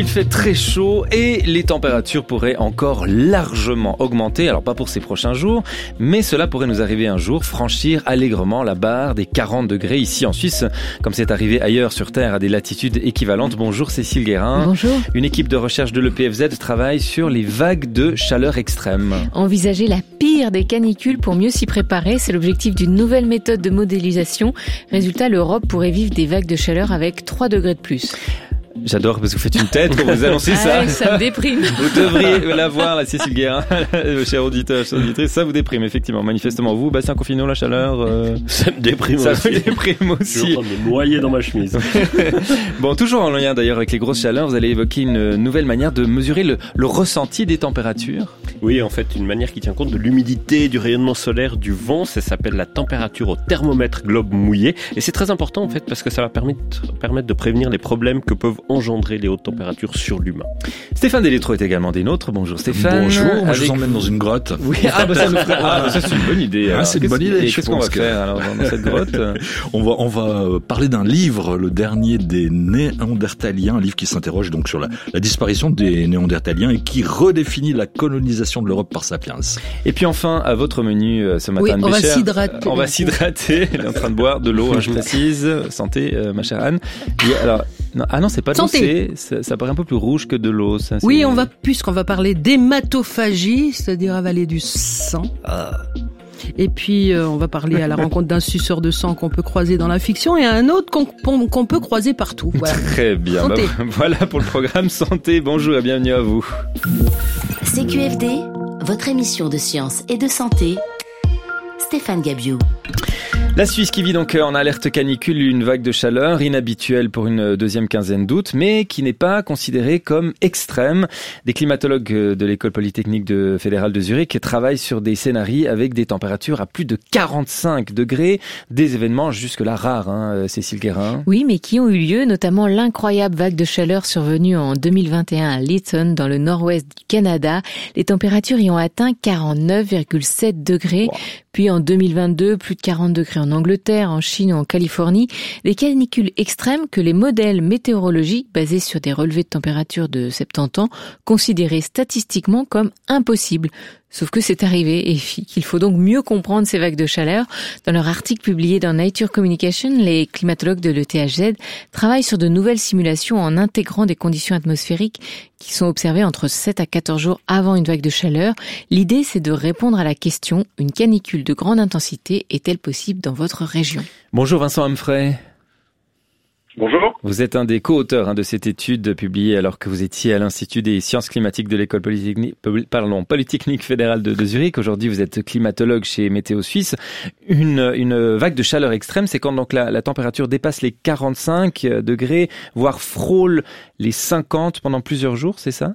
il fait très chaud et les températures pourraient encore largement augmenter. Alors pas pour ces prochains jours, mais cela pourrait nous arriver un jour, franchir allègrement la barre des 40 degrés ici en Suisse, comme c'est arrivé ailleurs sur Terre à des latitudes équivalentes. Bonjour Cécile Guérin. Bonjour. Une équipe de recherche de l'EPFZ travaille sur les vagues de chaleur extrême. Envisager la pire des canicules pour mieux s'y préparer, c'est l'objectif d'une nouvelle méthode de modélisation. Résultat, l'Europe pourrait vivre des vagues de chaleur avec 3 degrés de plus. J'adore parce que vous faites une tête quand vous annoncez ça. Ça me déprime. Vous devriez la voir, la Cécile Guérin, cher auditeur, chère auditrice. Ça vous déprime, effectivement. Manifestement, vous, Bastien Confineau, la chaleur... Ça me déprime ça aussi. Ça me déprime aussi. Je suis en train de me noyer dans ma chemise. Bon, toujours en lien d'ailleurs avec les grosses chaleurs, vous allez évoquer une nouvelle manière de mesurer le ressenti des températures. Oui, en fait, une manière qui tient compte de l'humidité, du rayonnement solaire, du vent. Ça s'appelle la température au thermomètre globe mouillé. Et c'est très important, en fait, parce que ça va permettre de prévenir les problèmes que peuvent engendrer les hautes températures sur l'humain. Stéphane Delétro est également des nôtres. Bonjour Stéphane. Bonjour, moi je vous emmène dans une grotte. Oui, ça c'est une bonne idée. C'est une bonne idée. Et qu'est-ce qu'on va faire alors dans cette grotte? On va parler d'un livre, le dernier des Néandertaliens, un livre qui s'interroge donc sur la disparition des Néandertaliens et qui redéfinit la colonisation de l'Europe par Sapiens. Et puis enfin, à votre menu ce matin, oui, Anne on Bécher, va s'hydrater. On va s'hydrater. Elle est en train de boire de l'eau, je précise. Santé, ma chère Anne. Alors, non, c'est pas de l'eau, ça paraît un peu plus rouge que de l'eau. Ça, oui, puisqu'on va parler d'hématophagie, c'est-à-dire avaler du sang. Et puis, on va parler à la rencontre d'un suceur de sang qu'on peut croiser dans la fiction et un autre qu'on peut croiser partout. Voilà. Très bien. Voilà pour le programme Santé. Bonjour et bienvenue à vous. CQFD, votre émission de science et de santé. Stéphane Gabiou. La Suisse qui vit donc en alerte canicule, une vague de chaleur inhabituelle pour une deuxième quinzaine d'août, mais qui n'est pas considérée comme extrême. Des climatologues de l'école polytechnique fédérale de Zurich travaillent sur des scénarios avec des températures à plus de 45 degrés, des événements jusque-là rares, Cécile Guérin. Oui, mais qui ont eu lieu, notamment l'incroyable vague de chaleur survenue en 2021 à Lytton, dans le nord-ouest du Canada. Les températures y ont atteint 49,7 degrés. Wow. Puis en 2022, plus de 40 degrés en Angleterre, en Chine ou en Californie. Des canicules extrêmes que les modèles météorologiques, basés sur des relevés de température de 70 ans, considéraient statistiquement comme impossibles. Sauf que c'est arrivé et qu'il faut donc mieux comprendre ces vagues de chaleur. Dans leur article publié dans Nature Communication, les climatologues de l'ETHZ travaillent sur de nouvelles simulations en intégrant des conditions atmosphériques qui sont observées entre 7 à 14 jours avant une vague de chaleur. L'idée, c'est de répondre à la question, une canicule de grande intensité est-elle possible dans votre région? Bonjour Vincent Humphrey. Bonjour. Vous êtes un des co-auteurs de cette étude publiée alors que vous étiez à l'Institut des sciences climatiques de l'école polytechnique fédérale de Zurich. Aujourd'hui, vous êtes climatologue chez Météo Suisse. Une vague de chaleur extrême, c'est quand donc la température dépasse les 45 degrés, voire frôle les 50 pendant plusieurs jours, c'est ça?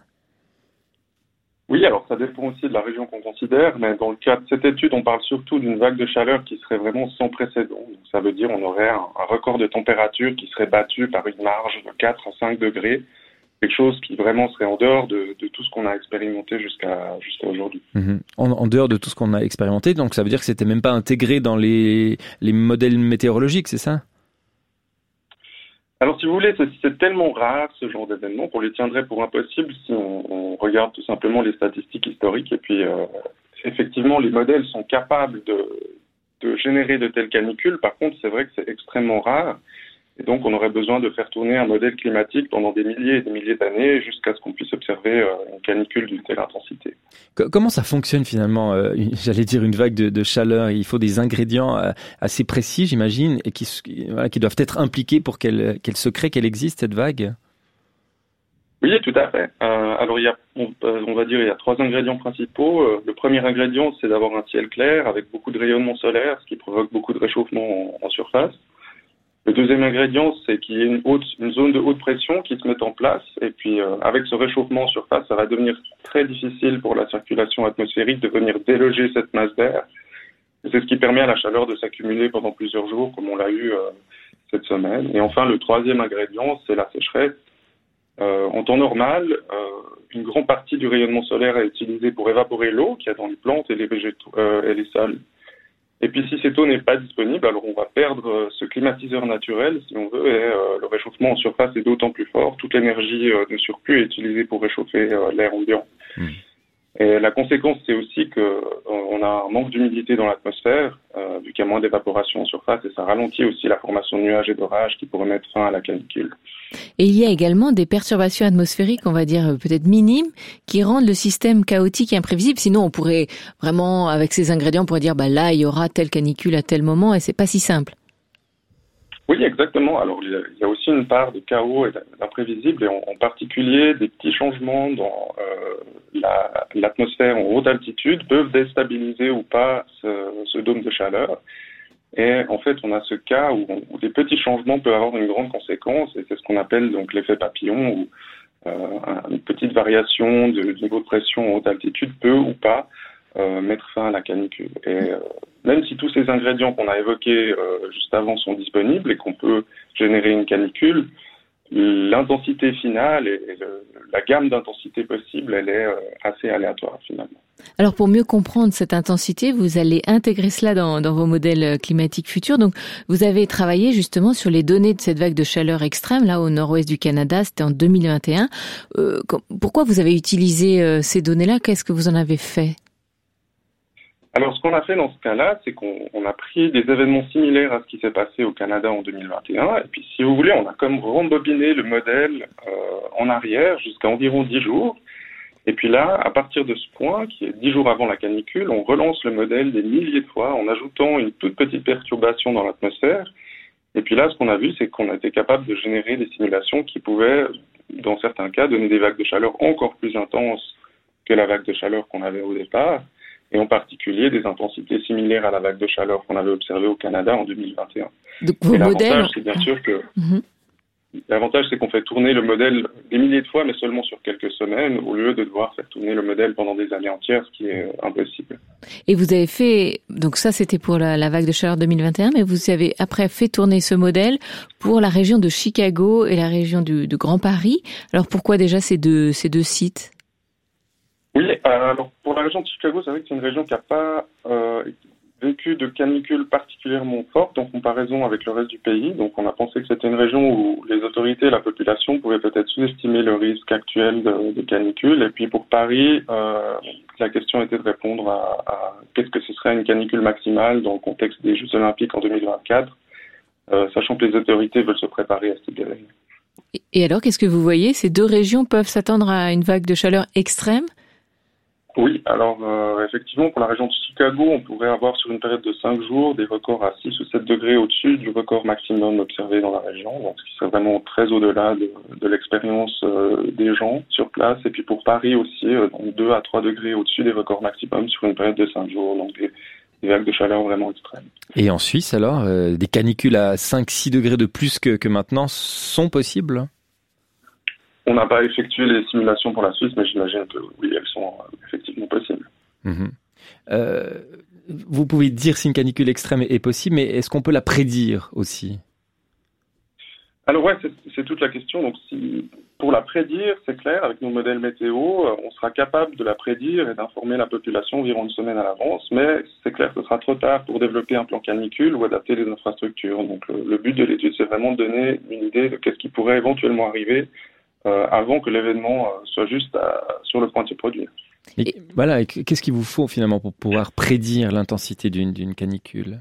Oui, alors ça dépend aussi de la région qu'on considère, mais dans le cas de cette étude, on parle surtout d'une vague de chaleur qui serait vraiment sans précédent. Donc, ça veut dire on aurait un record de température qui serait battu par une marge de 4 à 5 degrés, quelque chose qui vraiment serait en dehors de tout ce qu'on a expérimenté jusqu'à aujourd'hui. Mmh. En dehors de tout ce qu'on a expérimenté, donc ça veut dire que c'était même pas intégré dans les modèles météorologiques, c'est ça? Alors, si vous voulez, c'est tellement rare, ce genre d'événement, qu'on les tiendrait pour impossible si on regarde tout simplement les statistiques historiques. Et puis, effectivement, les modèles sont capables de générer de telles canicules. Par contre, c'est vrai que c'est extrêmement rare. Et donc, on aurait besoin de faire tourner un modèle climatique pendant des milliers et des milliers d'années jusqu'à ce qu'on puisse observer une canicule d'une telle intensité. Comment ça fonctionne finalement, j'allais dire une vague de chaleur? Il faut des ingrédients assez précis, j'imagine, et qui doivent être impliqués pour qu'elle se crée, qu'elle existe, cette vague? Oui, tout à fait. Alors, on va dire il y a 3 ingrédients principaux. Le premier ingrédient, c'est d'avoir un ciel clair avec beaucoup de rayonnement solaire, ce qui provoque beaucoup de réchauffement en surface. Le deuxième ingrédient, c'est qu'il y ait une zone de haute pression qui se met en place. Et puis, avec ce réchauffement en surface, ça va devenir très difficile pour la circulation atmosphérique de venir déloger cette masse d'air. Et c'est ce qui permet à la chaleur de s'accumuler pendant plusieurs jours, comme on l'a eu cette semaine. Et enfin, le troisième ingrédient, c'est la sécheresse. En temps normal, une grande partie du rayonnement solaire est utilisée pour évaporer l'eau qu'il y a dans les plantes et les végétaux et les sols. Et puis si cette eau n'est pas disponible, alors on va perdre ce climatiseur naturel, si on veut, et le réchauffement en surface est d'autant plus fort. Toute l'énergie de surplus est utilisée pour réchauffer l'air ambiant. Et la conséquence, c'est aussi qu'on a un manque d'humidité dans l'atmosphère, vu qu'il y a moins d'évaporation en surface, et ça ralentit aussi la formation de nuages et d'orages qui pourraient mettre fin à la canicule. Et il y a également des perturbations atmosphériques, on va dire peut-être minimes, qui rendent le système chaotique et imprévisible. Sinon, on pourrait vraiment, avec ces ingrédients, on pourrait dire là, il y aura telle canicule à tel moment, et c'est pas si simple. Oui, exactement. Alors, il y a aussi une part de chaos et d'imprévisible, et en particulier des petits changements dans l'atmosphère en haute altitude peuvent déstabiliser ou pas ce dôme de chaleur. Et en fait, on a ce cas où des petits changements peuvent avoir une grande conséquence, et c'est ce qu'on appelle donc l'effet papillon, où une petite variation du niveau de pression en haute altitude peut ou pas mettre fin à la canicule. Et même si tous ces ingrédients qu'on a évoqués juste avant sont disponibles et qu'on peut générer une canicule, l'intensité finale et la gamme d'intensité possible, elle est assez aléatoire finalement. Alors pour mieux comprendre cette intensité, vous allez intégrer cela dans vos modèles climatiques futurs. Donc vous avez travaillé justement sur les données de cette vague de chaleur extrême là au nord-ouest du Canada, c'était en 2021. Pourquoi vous avez utilisé ces données-là? Qu'est-ce que vous en avez fait? Alors, ce qu'on a fait dans ce cas-là, c'est qu'on a pris des événements similaires à ce qui s'est passé au Canada en 2021. Et puis, si vous voulez, on a comme rembobiné le modèle en arrière jusqu'à environ 10 jours. Et puis là, à partir de ce point, qui est 10 jours avant la canicule, on relance le modèle des milliers de fois en ajoutant une toute petite perturbation dans l'atmosphère. Et puis là, ce qu'on a vu, c'est qu'on a été capable de générer des simulations qui pouvaient, dans certains cas, donner des vagues de chaleur encore plus intenses que la vague de chaleur qu'on avait au départ. Et en particulier des intensités similaires à la vague de chaleur qu'on avait observée au Canada en 2021. Donc vos modèles... C'est bien sûr que l'avantage, c'est qu'on fait tourner le modèle des milliers de fois, mais seulement sur quelques semaines, au lieu de devoir faire tourner le modèle pendant des années entières, ce qui est impossible. Et vous avez fait, donc ça c'était pour la vague de chaleur 2021, mais vous avez après fait tourner ce modèle pour la région de Chicago et la région de Grand Paris. Alors pourquoi déjà ces deux sites ? Oui, alors pour la région de Chicago, c'est vrai que c'est une région qui n'a pas vécu de canicule particulièrement forte en comparaison avec le reste du pays. Donc on a pensé que c'était une région où les autorités et la population pouvaient peut-être sous-estimer le risque actuel de canicule. Et puis pour Paris, la question était de répondre à qu'est-ce que ce serait une canicule maximale dans le contexte des Jeux Olympiques en 2024, sachant que les autorités veulent se préparer à ce type d'événement. Et alors, qu'est-ce que vous voyez? Ces deux régions peuvent s'attendre à une vague de chaleur extrême? Oui, alors effectivement, pour la région de Chicago, on pourrait avoir sur une période de 5 jours des records à 6 ou 7 degrés au-dessus du record maximum observé dans la région, donc ce qui serait vraiment très au-delà de l'expérience des gens sur place. Et puis pour Paris aussi, donc 2 à 3 degrés au-dessus des records maximum sur une période de 5 jours, donc des vagues de chaleur vraiment extrêmes. Et en Suisse alors, des canicules à 5-6 degrés de plus que maintenant sont possibles ? On n'a pas effectué les simulations pour la Suisse, mais j'imagine que oui, elles sont effectivement possibles. Vous pouvez dire si une canicule extrême est possible, mais est-ce qu'on peut la prédire aussi? Alors ouais, c'est toute la question. Donc pour la prédire, c'est clair, avec nos modèles météo, on sera capable de la prédire et d'informer la population environ une semaine à l'avance, mais c'est clair que ce sera trop tard pour développer un plan canicule ou adapter les infrastructures. Donc le but de l'étude, c'est vraiment de donner une idée de qu'est-ce qui pourrait éventuellement arriver avant que l'événement soit juste sur le point de se produire. Et voilà, qu'est-ce qu'il vous faut finalement pour pouvoir prédire l'intensité d'une canicule?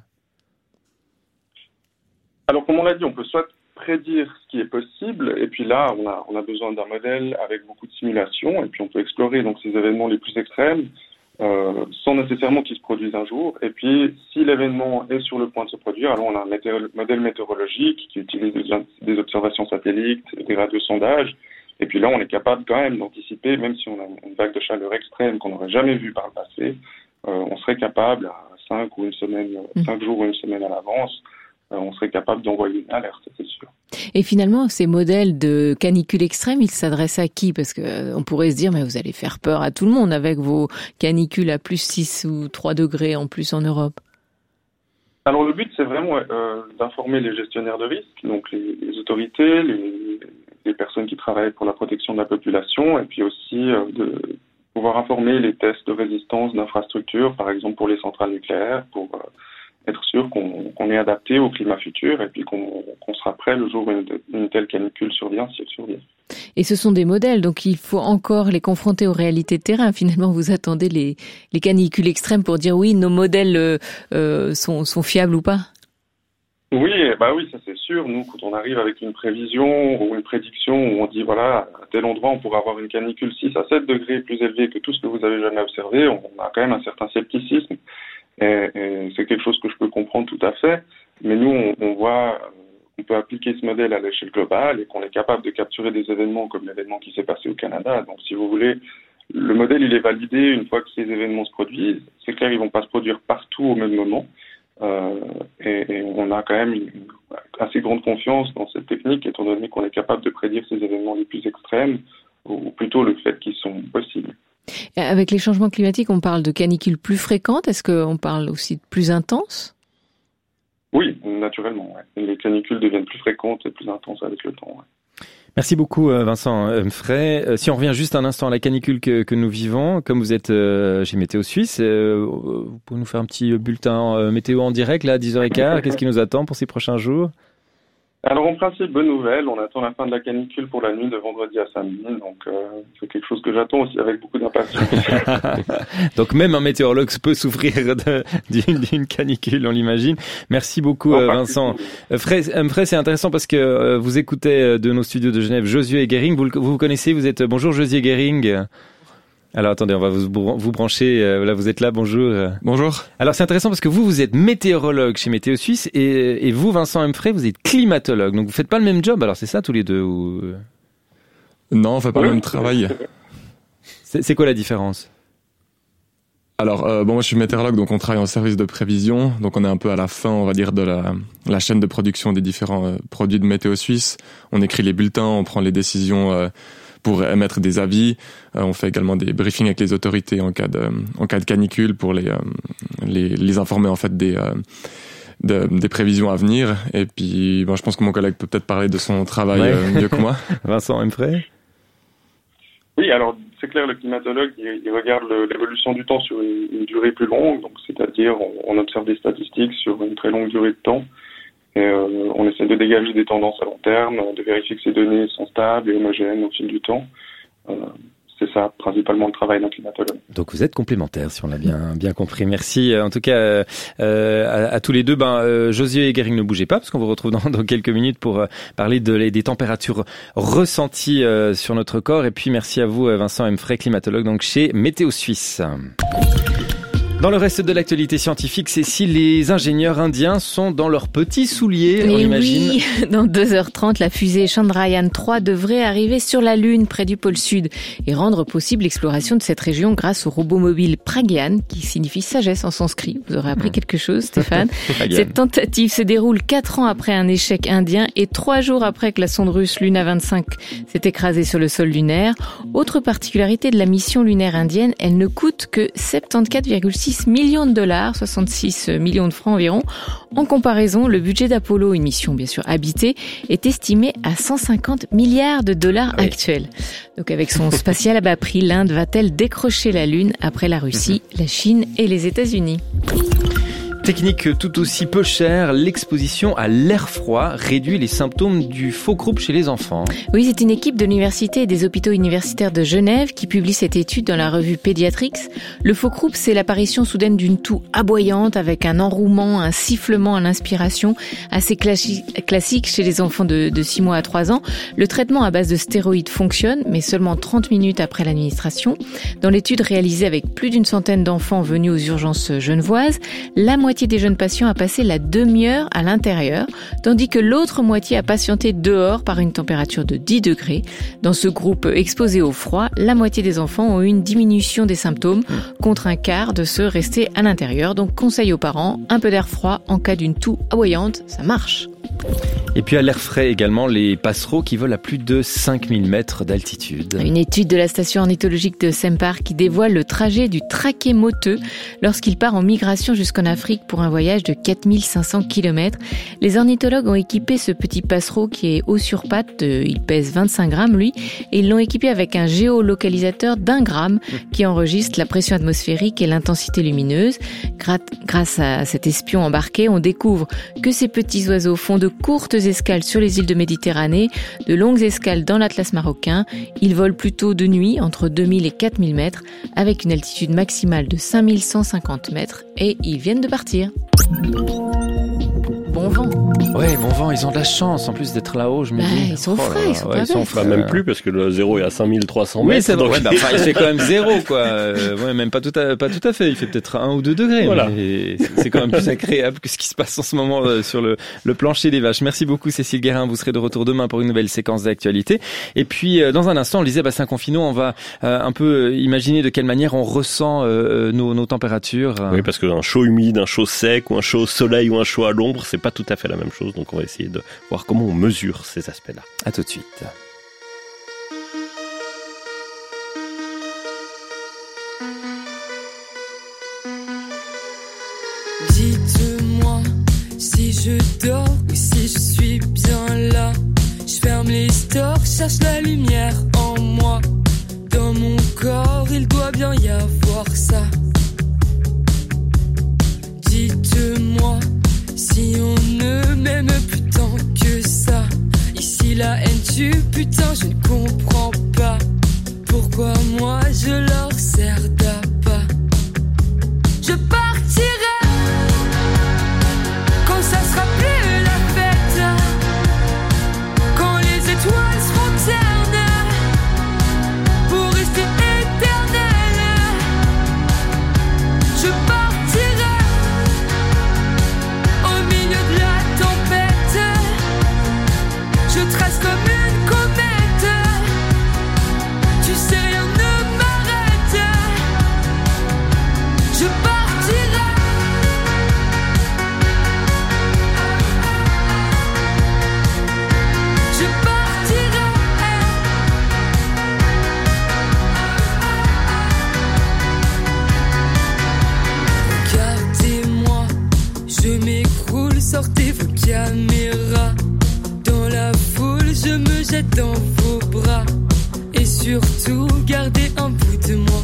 Alors comme on l'a dit, on peut soit prédire ce qui est possible, et puis là on a besoin d'un modèle avec beaucoup de simulations, et puis on peut explorer donc ces événements les plus extrêmes sans nécessairement qu'ils se produisent un jour. Et puis si l'événement est sur le point de se produire, alors on a un modèle météorologique qui utilise des observations satellites, des radiosondages. Et puis là, on est capable quand même d'anticiper, même si on a une vague de chaleur extrême qu'on n'aurait jamais vue par le passé, on serait capable à 5 jours ou une semaine à l'avance, on serait capable d'envoyer une alerte, c'est sûr. Et finalement, ces modèles de canicule extrême, ils s'adressent à qui? Parce que on pourrait se dire, mais vous allez faire peur à tout le monde avec vos canicules à plus 6 ou 3 degrés en plus en Europe. Alors le but, c'est vraiment d'informer les gestionnaires de risque, donc les autorités, les personnes qui travaillent pour la protection de la population, et puis aussi de pouvoir informer les tests de résistance d'infrastructures, par exemple pour les centrales nucléaires, pour être sûr qu'on est adapté au climat futur et puis qu'on sera prêt le jour où une telle canicule survient, si elle survient. Et ce sont des modèles, donc il faut encore les confronter aux réalités de terrain. Finalement, vous attendez les canicules extrêmes pour dire oui, nos modèles sont fiables ou pas? Oui, oui, ça c'est sûr. Nous, quand on arrive avec une prévision ou une prédiction où on dit voilà, à tel endroit on pourra avoir une canicule 6 à 7 degrés plus élevée que tout ce que vous avez jamais observé, on a quand même un certain scepticisme. Et c'est quelque chose que je peux comprendre tout à fait. Mais nous, on voit qu'on peut appliquer ce modèle à l'échelle globale et qu'on est capable de capturer des événements comme l'événement qui s'est passé au Canada. Donc, si vous voulez, le modèle, il est validé une fois que ces événements se produisent. C'est clair, ils vont pas se produire partout au même moment. Et on a quand même une assez grande confiance dans cette technique, étant donné qu'on est capable de prédire ces événements les plus extrêmes, ou plutôt le fait qu'ils sont possibles. Avec les changements climatiques, on parle de canicules plus fréquentes. Est-ce qu'on parle aussi de plus intenses? Oui, naturellement. Ouais. Les canicules deviennent plus fréquentes et plus intenses avec le temps. Ouais. Merci beaucoup Vincent Humphrey. Si on revient juste un instant à la canicule que nous vivons, comme vous êtes chez Météo Suisse, vous pouvez nous faire un petit bulletin météo en direct là à 10h15. Qu'est-ce qui nous attend pour ces prochains jours? Alors en principe, bonne nouvelle, on attend la fin de la canicule pour la nuit de vendredi à samedi, donc c'est quelque chose que j'attends aussi avec beaucoup d'impatience. Donc même un météorologue peut souffrir d'une canicule, on l'imagine. Merci beaucoup Vincent. Humphrey, c'est intéressant parce que vous écoutez de nos studios de Genève Josué Guéring, vous connaissez, vous êtes... Bonjour Josué Guéring. Alors attendez, on va vous brancher. Là, vous êtes là. Bonjour. Bonjour. Alors c'est intéressant parce que vous êtes météorologue chez Météo Suisse et vous, Vincent Humphrey, vous êtes climatologue. Donc vous faites pas le même job. Alors c'est ça tous les deux ou... Non, on fait pas le même travail. C'est quoi la différence? Alors moi je suis météorologue, donc on travaille en service de prévision. Donc on est un peu à la fin, on va dire, de la chaîne de production des différents produits de Météo Suisse. On écrit les bulletins, on prend les décisions. Pour émettre des avis, on fait également des briefings avec les autorités en cas de canicule pour les informer en fait des prévisions à venir. Et puis, je pense que mon collègue peut peut-être parler de son travail mieux que moi. Vincent Humphrey. Oui, alors c'est clair, le climatologue il regarde l'évolution du temps sur une durée plus longue, donc c'est-à-dire on observe des statistiques sur une très longue durée de temps. Et on essaie de dégager des tendances à long terme, de vérifier que ces données sont stables et homogènes au fil du temps. C'est ça, principalement, le travail d'un climatologue. Donc vous êtes complémentaires, si on l'a bien compris. Merci. En tout cas, à tous les deux. Josué et Guéring, ne bougez pas, parce qu'on vous retrouve dans quelques minutes pour parler des températures ressenties sur notre corps. Et puis merci à vous, Vincent Humphrey, climatologue, donc chez Météo Suisse. Dans le reste de l'actualité scientifique, c'est si les ingénieurs indiens sont dans leurs petits souliers, on imagine. Oui, dans 2h30, la fusée Chandrayaan-3 devrait arriver sur la Lune, près du pôle Sud, et rendre possible l'exploration de cette région grâce au robot mobile Pragyan, qui signifie sagesse en sanskrit. Vous aurez appris quelque chose, Stéphane. Cette tentative se déroule 4 ans après un échec indien et 3 jours après que la sonde russe Luna 25 s'est écrasée sur le sol lunaire. Autre particularité de la mission lunaire indienne, elle ne coûte que 74,6 millions de dollars, 66 millions de francs environ. En comparaison, le budget d'Apollo, une mission bien sûr habitée, est estimé à 150 milliards de dollars actuels. Donc avec son spatial à bas prix, l'Inde va-t-elle décrocher la Lune après la Russie, la Chine et les États-Unis ? Technique tout aussi peu chère, l'exposition à l'air froid réduit les symptômes du faux croup chez les enfants. Oui, c'est une équipe de l'université et des hôpitaux universitaires de Genève qui publie cette étude dans la revue Pediatrics. Le faux croup, c'est l'apparition soudaine d'une toux aboyante avec un enrouement, un sifflement à l'inspiration, assez classique chez les enfants de 6 mois à 3 ans. Le traitement à base de stéroïdes fonctionne, mais seulement 30 minutes après l'administration. Dans l'étude réalisée avec plus d'une centaine d'enfants venus aux urgences genevoises, la moitié des jeunes patients a passé la demi-heure à l'intérieur, tandis que l'autre moitié a patienté dehors par une température de 10 degrés. Dans ce groupe exposé au froid, la moitié des enfants ont eu une diminution des symptômes, contre un quart de ceux restés à l'intérieur. Donc conseil aux parents, un peu d'air froid en cas d'une toux aboyante, ça marche. Et puis à l'air frais également, les passereaux qui volent à plus de 5000 mètres d'altitude. Une étude de la station ornithologique de Sempar qui dévoile le trajet du traquet moteux lorsqu'il part en migration jusqu'en Afrique pour un voyage de 4500 km. Les ornithologues ont équipé ce petit passereau qui est haut sur pattes, il pèse 25 grammes lui, et ils l'ont équipé avec un géolocalisateur d'1 gramme qui enregistre la pression atmosphérique et l'intensité lumineuse. Grâce à cet espion embarqué, on découvre que ces petits oiseaux font de courtes escales sur les îles de Méditerranée, de longues escales dans l'Atlas marocain. Ils volent plutôt de nuit entre 2000 et 4000 mètres avec une altitude maximale de 5150 mètres et ils viennent de partir. Bon vent. Ouais, bon vent, ils ont de la chance en plus d'être là-haut, je me dis. Ils sont frais, ils sont pas bêtes. Enfin, même plus parce que le zéro est à 5300 mètres. Oui, c'est vrai. Donc... il fait quand même 0, quoi. Ouais, même pas tout à fait. Il fait peut-être 1 ou 2 degrés. Voilà. Mais c'est quand même plus agréable que ce qui se passe en ce moment sur le plancher des vaches. Merci beaucoup, Cécile Guérin. Vous serez de retour demain pour une nouvelle séquence d'actualité. Et puis, dans un instant, on le disait, Bastien Confinot, on va un peu imaginer de quelle manière on ressent nos températures. Oui, parce qu'un chaud humide, un chaud sec, ou un chaud au soleil, ou un chaud à l'ombre, c'est pas tout à fait la même chose. Donc, on va essayer de voir comment on mesure ces aspects-là. À tout de suite. Dites-moi si je dors ou si je suis bien là. Je ferme les stores, cherche la lumière en moi. Dans mon corps, il doit bien y avoir ça. Dites-moi si on ne m'aime plus tant que ça. Ici la haine tue, putain je ne comprends pas. Pourquoi moi je leur sers d'appât. Je partirai quand ça sera plus la fête. Quand les étoiles seront ternes pour rester éternelles. Je partirai au milieu de la tempête. Je trace comme une comète. Tu sais rien ne m'arrête. Je partirai. Je partirai. Regardez-moi, je m'écroule, sortez vos caméras. Dans la foule, je me jette dans vos bras. Et surtout, gardez un bout de moi.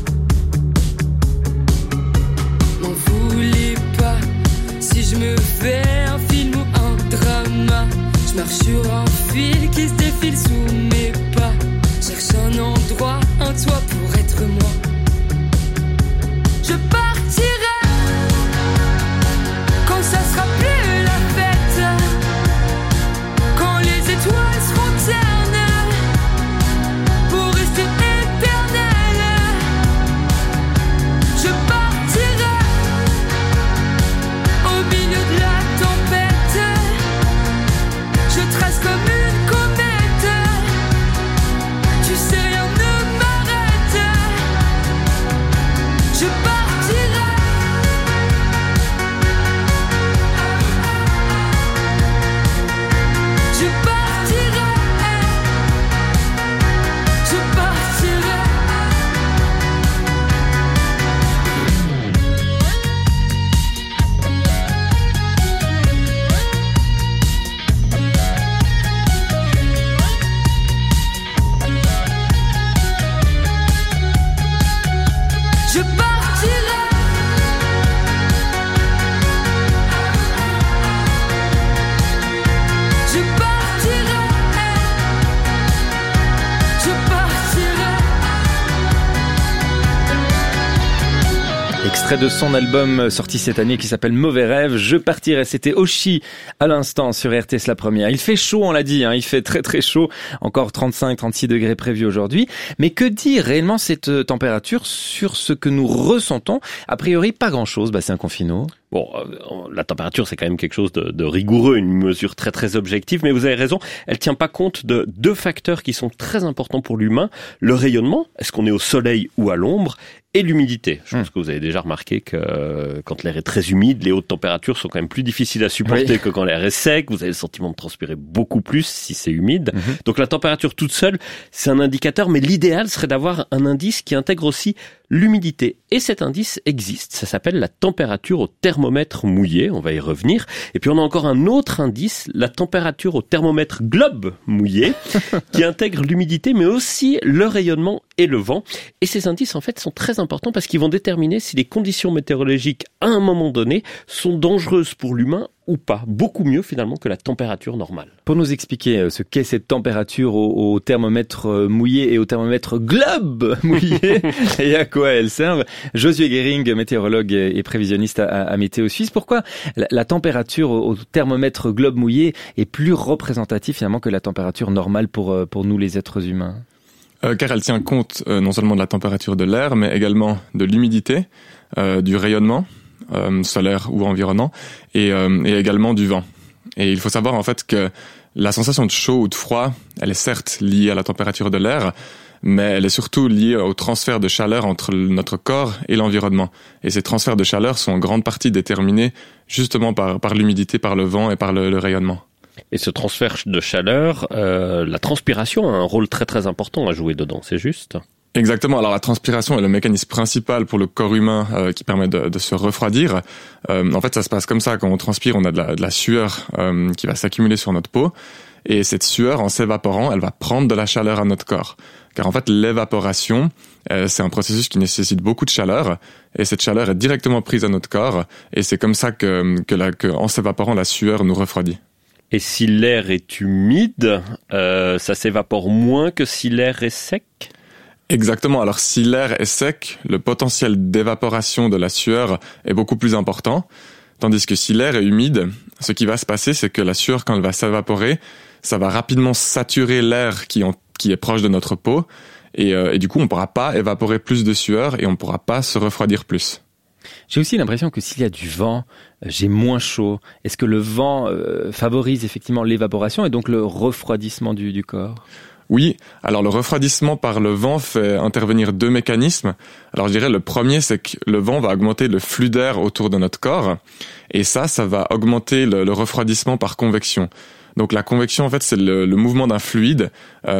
M'en voulez pas si je me fais un film ou un drama. Je marche sur un fil qui se défile sous mes pas. Cherche un endroit, un toit pour être moi. Je partirai quand ça sera plus la fête. Quand les étoiles seront ternes pour rester éternelles. Je partirai au milieu de la tempête. Je trace comme une comète. Tu sais rien ne m'arrête. Je partirai. Je partirai. Je partirai. Je partirai. Je partirai. Je partirai. Extrait de son album sorti cette année qui s'appelle Mauvais Rêve, Je partirai. C'était Oshi à l'instant sur RTS La Première. Il fait chaud, on l'a dit, il fait très très chaud. Encore 35-36 degrés prévus aujourd'hui. Mais que dit réellement cette température sur ce que nous ressentons? A priori, pas grand-chose, Bastien Confinot. Bon, la température, c'est quand même quelque chose de rigoureux, une mesure très très objective, mais vous avez raison, elle tient pas compte de deux facteurs qui sont très importants pour l'humain, le rayonnement, est-ce qu'on est au soleil ou à l'ombre, et l'humidité. Je pense que vous avez déjà remarqué que quand l'air est très humide, les hautes températures sont quand même plus difficiles à supporter que quand l'air est sec. Vous avez le sentiment de transpirer beaucoup plus si c'est humide. Donc la température toute seule, c'est un indicateur, mais l'idéal serait d'avoir un indice qui intègre aussi l'humidité. Et cet indice existe, ça s'appelle la température au thermomètre mouillé, on va y revenir. Et puis on a encore un autre indice, la température au thermomètre globe mouillé, qui intègre l'humidité, mais aussi le rayonnement et le vent. Et ces indices, en fait, sont très importants parce qu'ils vont déterminer si les conditions météorologiques, à un moment donné, sont dangereuses pour l'humain ou pas. Beaucoup mieux, finalement, que la température normale. Pour nous expliquer ce qu'est cette température au thermomètre mouillé et au thermomètre globe mouillé, et à quoi elles servent, Josué Guéring, météorologue et prévisionniste à Météo Suisse. Pourquoi la température au thermomètre globe mouillé est plus représentative, finalement, que la température normale pour nous, les êtres humains? Car elle tient compte non seulement de la température de l'air, mais également de l'humidité, du rayonnement solaire ou environnant, et également du vent. Et il faut savoir en fait que la sensation de chaud ou de froid, elle est certes liée à la température de l'air, mais elle est surtout liée au transfert de chaleur entre notre corps et l'environnement. Et ces transferts de chaleur sont en grande partie déterminés justement par l'humidité, par le vent et par le rayonnement. Et ce transfert de chaleur, la transpiration a un rôle très très important à jouer dedans, c'est juste ? Exactement. Alors la transpiration est le mécanisme principal pour le corps humain qui permet de se refroidir. En fait, ça se passe comme ça. Quand on transpire, on a de la sueur qui va s'accumuler sur notre peau. Et cette sueur, en s'évaporant, elle va prendre de la chaleur à notre corps. Car en fait, l'évaporation, c'est un processus qui nécessite beaucoup de chaleur. Et cette chaleur est directement prise à notre corps. Et c'est comme ça que en s'évaporant, la sueur nous refroidit. Et si l'air est humide, ça s'évapore moins que si l'air est sec ? Exactement. Alors si l'air est sec, le potentiel d'évaporation de la sueur est beaucoup plus important. Tandis que si l'air est humide, ce qui va se passer, c'est que la sueur, quand elle va s'évaporer, ça va rapidement saturer l'air qui est proche de notre peau. Et du coup, on ne pourra pas évaporer plus de sueur et on ne pourra pas se refroidir plus. J'ai aussi l'impression que s'il y a du vent, j'ai moins chaud. Est-ce que le vent favorise effectivement l'évaporation et donc le refroidissement du corps ? Oui, alors le refroidissement par le vent fait intervenir deux mécanismes. Alors je dirais le premier, c'est que le vent va augmenter le flux d'air autour de notre corps et ça va augmenter le refroidissement par convection. Donc la convection, en fait, c'est le mouvement d'un fluide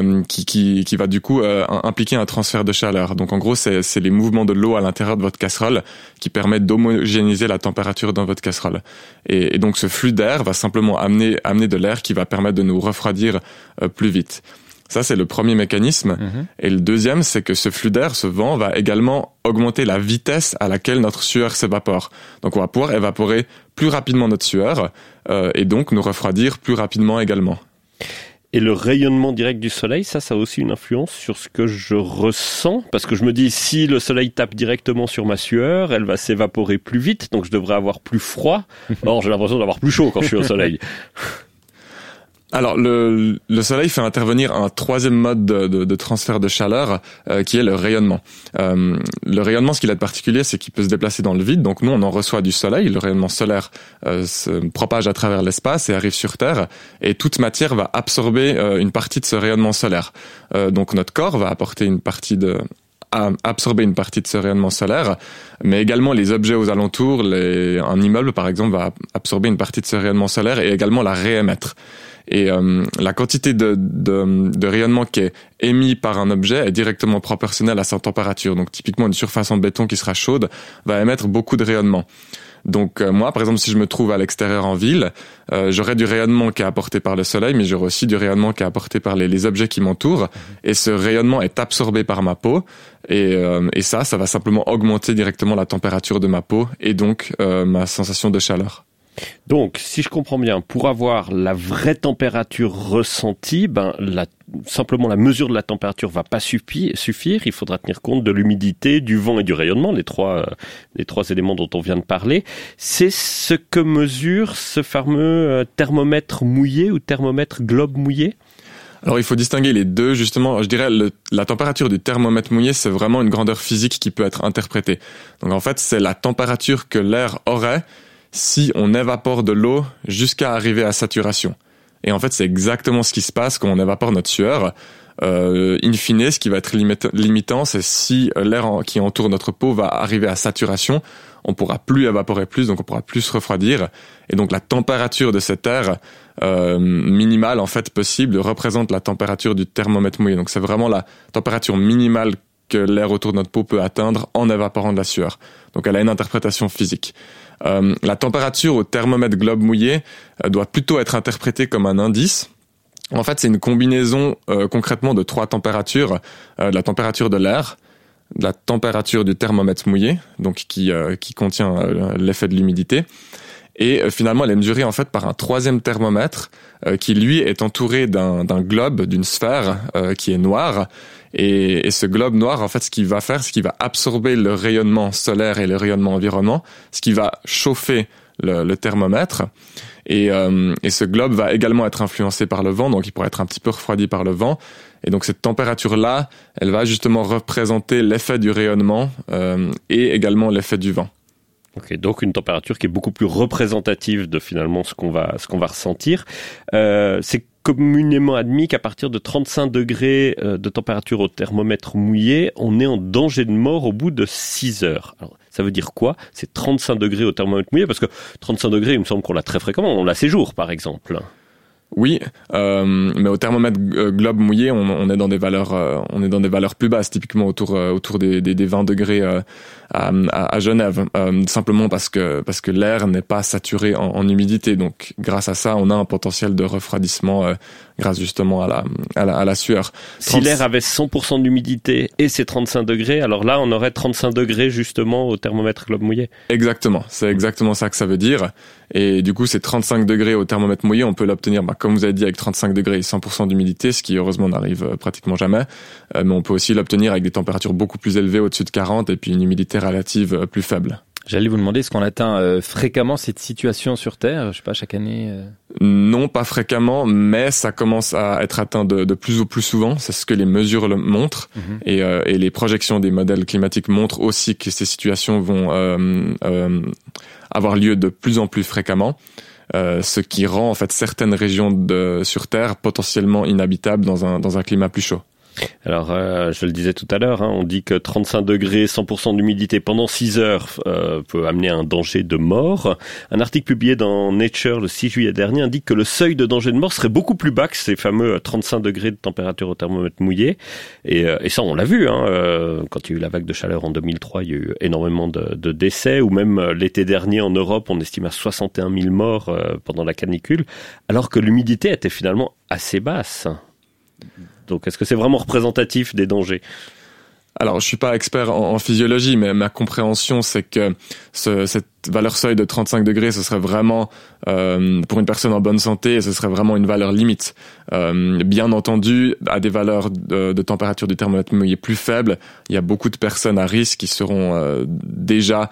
qui va du coup impliquer un transfert de chaleur. Donc en gros, c'est les mouvements de l'eau à l'intérieur de votre casserole qui permettent d'homogénéiser la température dans votre casserole. Et donc ce flux d'air va simplement amener de l'air qui va permettre de nous refroidir plus vite. Ça, c'est le premier mécanisme. Et le deuxième, c'est que ce flux d'air, ce vent, va également augmenter la vitesse à laquelle notre sueur s'évapore. Donc, on va pouvoir évaporer plus rapidement notre sueur et donc nous refroidir plus rapidement également. Et le rayonnement direct du soleil, ça a aussi une influence sur ce que je ressens. Parce que je me dis, si le soleil tape directement sur ma sueur, elle va s'évaporer plus vite, donc je devrais avoir plus froid. Or, j'ai l'impression d'avoir plus chaud quand je suis au soleil. Alors le soleil fait intervenir un troisième mode de transfert de chaleur qui est le rayonnement. Le rayonnement, ce qu'il a de particulier, c'est qu'il peut se déplacer dans le vide. Donc nous, on en reçoit du soleil. Le rayonnement solaire se propage à travers l'espace et arrive sur Terre. Et toute matière va absorber une partie de ce rayonnement solaire. Donc notre corps va absorber une partie de ce rayonnement solaire, mais également les objets aux alentours, un immeuble par exemple va absorber une partie de ce rayonnement solaire et également la réémettre. Et la quantité de rayonnement qui est émis par un objet est directement proportionnelle à sa température. Donc typiquement une surface en béton qui sera chaude va émettre beaucoup de rayonnement. Donc moi, par exemple, si je me trouve à l'extérieur en ville, j'aurai du rayonnement qui est apporté par le soleil, mais j'aurai aussi du rayonnement qui est apporté par les objets qui m'entourent. Et ce rayonnement est absorbé par ma peau. Et ça va simplement augmenter directement la température de ma peau et donc ma sensation de chaleur. Donc, si je comprends bien, pour avoir la vraie température ressentie, simplement la mesure de la température va pas suffire. Il faudra tenir compte de l'humidité, du vent et du rayonnement, les trois éléments dont on vient de parler. C'est ce que mesure ce fameux thermomètre mouillé ou thermomètre globe mouillé. Alors il faut distinguer les deux, justement. Je dirais la température du thermomètre mouillé, c'est vraiment une grandeur physique qui peut être interprétée. Donc en fait, c'est la température que l'air aurait si on évapore de l'eau jusqu'à arriver à saturation. Et en fait, c'est exactement ce qui se passe quand on évapore notre sueur. In fine, ce qui va être limitant, c'est si l'air qui entoure notre peau va arriver à saturation, on pourra plus évaporer plus, donc on pourra plus se refroidir. Et donc la température de cet air minimale en fait possible représente la température du thermomètre mouillé. Donc c'est vraiment la température minimale que l'air autour de notre peau peut atteindre en évaporant de la sueur. Donc elle a une interprétation physique. La température au thermomètre globe mouillé doit plutôt être interprétée comme un indice. En fait, c'est une combinaison concrètement de 3 températures, la température de l'air, la température du thermomètre mouillé, donc qui contient l'effet de l'humidité, et finalement elle est mesurée en fait par un 3e thermomètre qui lui est entouré d'un globe, d'une sphère qui est noire, et ce globe noir en fait ce qu'il va faire, c'est qu'il va absorber le rayonnement solaire et le rayonnement environnement, ce qui va chauffer le thermomètre. Et ce globe va également être influencé par le vent, donc il pourrait être un petit peu refroidi par le vent. Et donc cette température-là, elle va justement représenter l'effet du rayonnement et également l'effet du vent. Ok, donc une température qui est beaucoup plus représentative de finalement ce qu'on va ressentir. C'est communément admis qu'à partir de 35 degrés de température au thermomètre mouillé, on est en danger de mort au bout de 6 heures. Alors, ça veut dire quoi? C'est 35 degrés au thermomètre mouillé, parce que 35 degrés, il me semble qu'on l'a très fréquemment. On l'a ces jours, par exemple. Oui, mais au thermomètre globe mouillé, on est dans des valeurs plus basses, typiquement autour des 20 degrés à Genève, simplement parce que l'air n'est pas saturé en humidité. Donc, grâce à ça, on a un potentiel de refroidissement grâce justement à la sueur. Si l'air avait 100% d'humidité et c'est 35 degrés, alors là, on aurait 35 degrés justement au thermomètre globe mouillé. Exactement, c'est exactement ça que ça veut dire. Et du coup, ces 35 degrés au thermomètre mouillé, on peut l'obtenir, comme vous avez dit, avec 35 degrés et 100% d'humidité, ce qui heureusement n'arrive pratiquement jamais. Mais on peut aussi l'obtenir avec des températures beaucoup plus élevées, au-dessus de 40, et puis une humidité relative plus faible. J'allais vous demander, est-ce qu'on atteint fréquemment cette situation sur Terre? Je sais pas, chaque année Non, pas fréquemment, mais ça commence à être atteint de plus en plus souvent. C'est ce que les mesures le montrent. Et les projections des modèles climatiques montrent aussi que ces situations vont avoir lieu de plus en plus fréquemment. Ce qui rend en fait certaines régions sur Terre potentiellement inhabitables dans un climat plus chaud. Alors, je le disais tout à l'heure, on dit que 35 degrés, 100% d'humidité pendant 6 heures peut amener à un danger de mort. Un article publié dans Nature le 6 juillet dernier indique que le seuil de danger de mort serait beaucoup plus bas que ces fameux 35 degrés de température au thermomètre mouillé. Et ça, on l'a vu, quand il y a eu la vague de chaleur en 2003, il y a eu énormément de décès, ou même l'été dernier en Europe, on estime à 61 000 morts pendant la canicule, alors que l'humidité était finalement assez basse. Donc, est-ce que c'est vraiment représentatif des dangers? Alors, je suis pas expert en physiologie, mais ma compréhension, c'est que cette valeur seuil de 35 degrés, ce serait vraiment, pour une personne en bonne santé, ce serait vraiment une valeur limite. Bien entendu, à des valeurs de température du thermomètre mouillé plus faibles, il y a beaucoup de personnes à risque qui seront déjà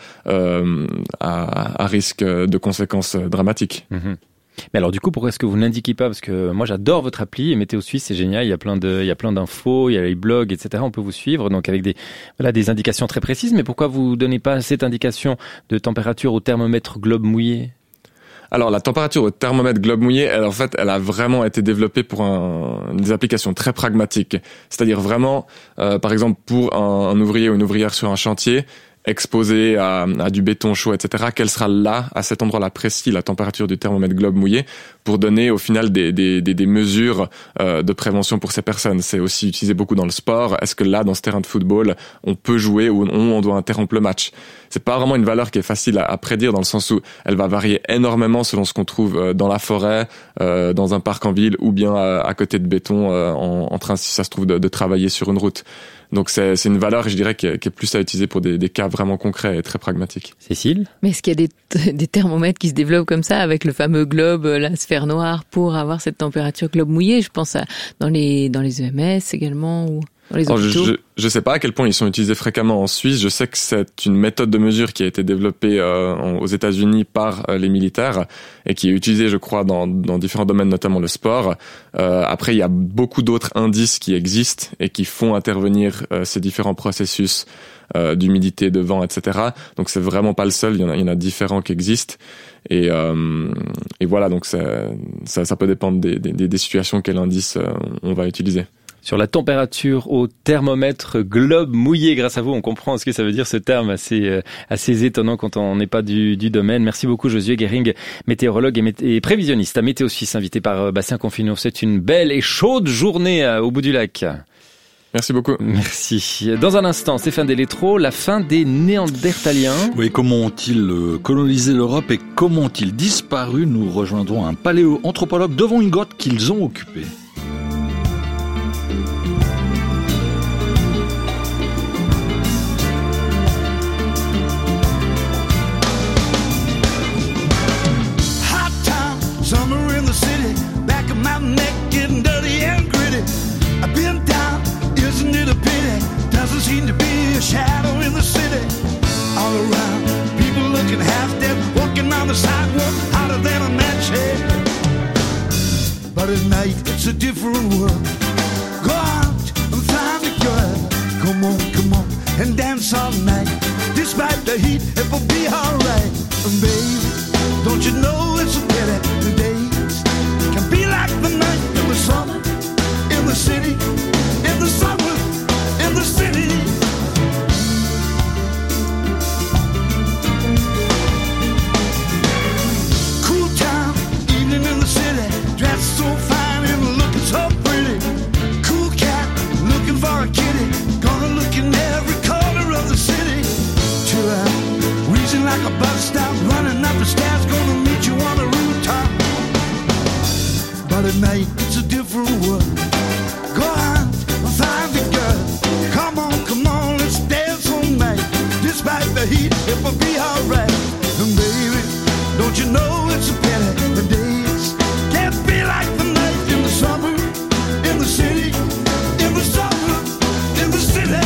à risque de conséquences dramatiques. Mmh. Mais alors du coup, pourquoi est-ce que vous n'indiquez pas? Parce que moi j'adore votre appli, et Météo Suisse, c'est génial, il y a plein d'infos, il y a les blogs, etc. On peut vous suivre, donc avec des indications très précises. Mais pourquoi vous donnez pas cette indication de température au thermomètre globe mouillé? Alors la température au thermomètre globe mouillé, elle a vraiment été développée pour des applications très pragmatiques. C'est-à-dire vraiment, par exemple pour un ouvrier ou une ouvrière sur un chantier, exposé à du béton chaud, etc., quelle sera là, à cet endroit-là précis, la température du thermomètre globe mouillé, pour donner au final des mesures de prévention pour ces personnes. C'est aussi utilisé beaucoup dans le sport. Est-ce que là, dans ce terrain de football, on peut jouer ou on doit interrompre le match? C'est pas vraiment une valeur qui est facile à prédire, dans le sens où elle va varier énormément selon ce qu'on trouve dans la forêt, dans un parc en ville, ou bien à côté de béton, en train, si ça se trouve, de travailler sur une route. Donc c'est une valeur, je dirais, qui est plus à utiliser pour des cas vraiment concrets et très pragmatiques. Cécile? Mais est-ce qu'il y a des thermomètres qui se développent comme ça, avec le fameux globe, la sphère noire, pour avoir cette température globe mouillé? Je pense dans les EMS également, ou dans les hôpitaux. Je sais pas à quel point ils sont utilisés fréquemment en Suisse. Je sais que c'est une méthode de mesure qui a été développée aux États-Unis par les militaires et qui est utilisée, je crois, dans différents domaines, notamment le sport. Après, il y a beaucoup d'autres indices qui existent et qui font intervenir ces différents processus d'humidité, de vent, etc. Donc c'est vraiment pas le seul. Il y en a différents qui existent. Et voilà, donc ça peut dépendre des situations, quel indice on va utiliser. Sur la température au thermomètre globe mouillé, grâce à vous, on comprend ce que ça veut dire, ce terme assez étonnant quand on n'est pas du domaine. Merci beaucoup Josué Guéring, météorologue et prévisionniste à Météo Suisse, invité par Bastien Confinement. C'est une belle et chaude journée au bout du lac. Merci beaucoup. Merci. Dans un instant, Stéphane Delétro, la fin des Néandertaliens. Oui, comment ont-ils colonisé l'Europe et comment ont-ils disparu? Nous rejoindrons un paléo-anthropologue devant une grotte qu'ils ont occupée. Seem to be a shadow in the city. All around, people looking half dead, walking on the sidewalk, hotter than a match head. But at night, it's a different world. Go out and find a girl. Come on, and dance all night. Despite the heat, it will be alright. And baby, don't you know it's a pity the days can be like the night in the summer, in the city, in the summer, in the city. Cool town, evening in the city, dressed so fine and looking so pretty. Cool cat, looking for a kitty, gonna look in every corner of the city. Chill out, wheezing like a bus stop, running up the stairs, gonna meet you on the rooftop. But at night, it's a different world. Go on, find the girl. Come on, let's dance all night. Despite the heat, it will be alright. And baby, don't you know it's a pity the days can't be like the night in the summer, in the city, in the summer, in the city.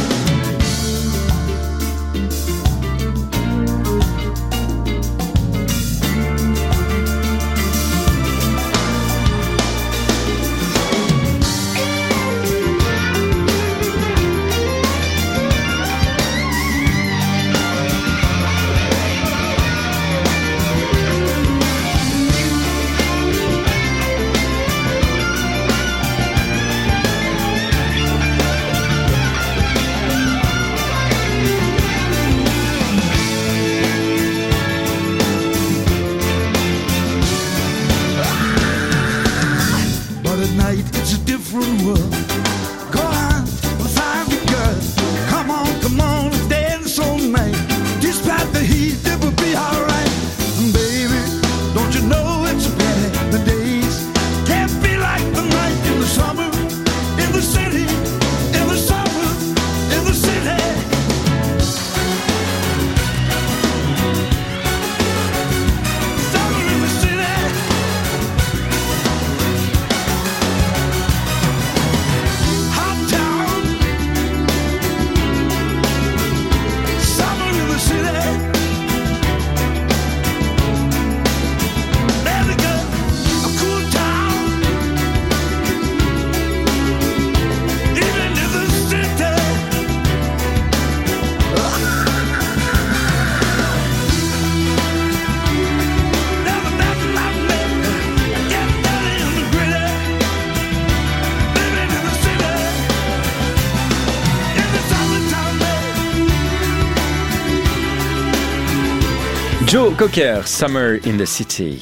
Joe Cocker, Summer in the City.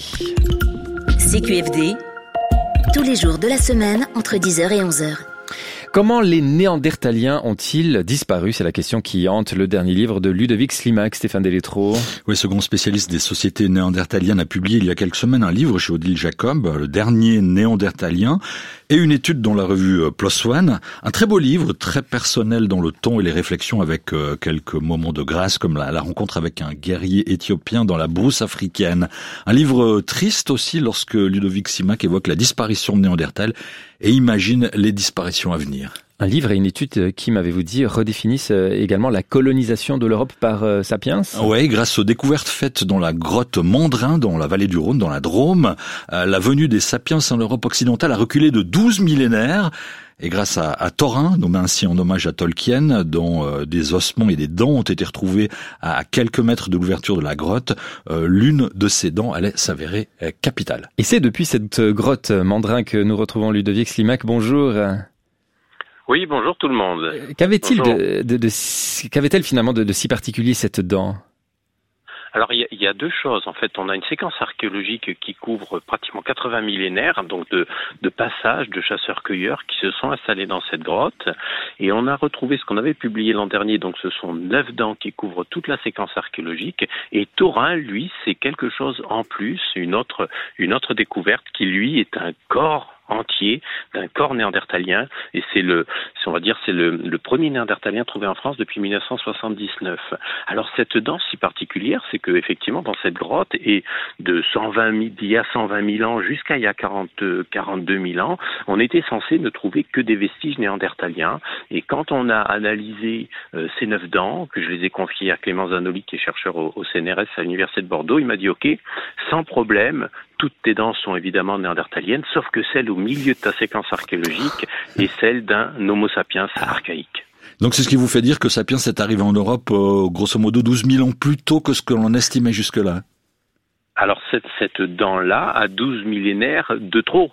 CQFD, tous les jours de la semaine entre 10h et 11h. Comment les Néandertaliens ont-ils disparu? C'est la question qui hante le dernier livre de Ludovic Slimak, Stéphane Delétro. Oui, ce grand spécialiste des sociétés néandertaliennes a publié il y a quelques semaines un livre chez Odile Jacob, Le dernier Néandertalien, et une étude dans la revue PLOS ONE. Un très beau livre, très personnel dans le ton et les réflexions, avec quelques moments de grâce, comme la rencontre avec un guerrier éthiopien dans la brousse africaine. Un livre triste aussi lorsque Ludovic Slimak évoque la disparition de Néandertal et imagine les disparitions à venir. Un livre et une étude qui, m'avez-vous dit, redéfinissent également la colonisation de l'Europe par Sapiens. Oui, grâce aux découvertes faites dans la grotte Mandrin, dans la vallée du Rhône, dans la Drôme, la venue des Sapiens en Europe occidentale a reculé de 12 millénaires. Et grâce à Thorin, nommé ainsi en hommage à Tolkien, dont des ossements et des dents ont été retrouvés à quelques mètres de l'ouverture de la grotte, l'une de ces dents allait s'avérer capitale. Et c'est depuis cette grotte Mandrin que nous retrouvons Ludovic Slimak. Bonjour. Oui, bonjour tout le monde. Qu'avait-elle finalement de si particulier cette dent ? Alors il y a deux choses. En fait, on a une séquence archéologique qui couvre pratiquement 80 millénaires, donc de passages de chasseurs-cueilleurs qui se sont installés dans cette grotte, et on a retrouvé ce qu'on avait publié l'an dernier. Donc ce sont 9 dents qui couvrent toute la séquence archéologique, et Thorin, lui, c'est quelque chose en plus, une autre découverte qui lui est un corps entier d'un corps néandertalien, et c'est le premier néandertalien trouvé en France depuis 1979. Alors cette dent si particulière, c'est que effectivement dans cette grotte, et d'il y a 120 000 ans jusqu'à il y a 42 000 ans, on était censé ne trouver que des vestiges néandertaliens, et quand on a analysé ces 9 dents, que je les ai confiées à Clément Zanoli, qui est chercheur au CNRS à l'Université de Bordeaux, il m'a dit ok, sans problème, toutes tes dents sont évidemment néandertaliennes, sauf que celle au milieu de ta séquence archéologique est celle d'un Homo sapiens archaïque. Donc c'est ce qui vous fait dire que Sapiens est arrivé en Europe grosso modo 12 000 ans plus tôt que ce que l'on estimait jusque-là. Alors cette dent-là a 12 millénaires de trop,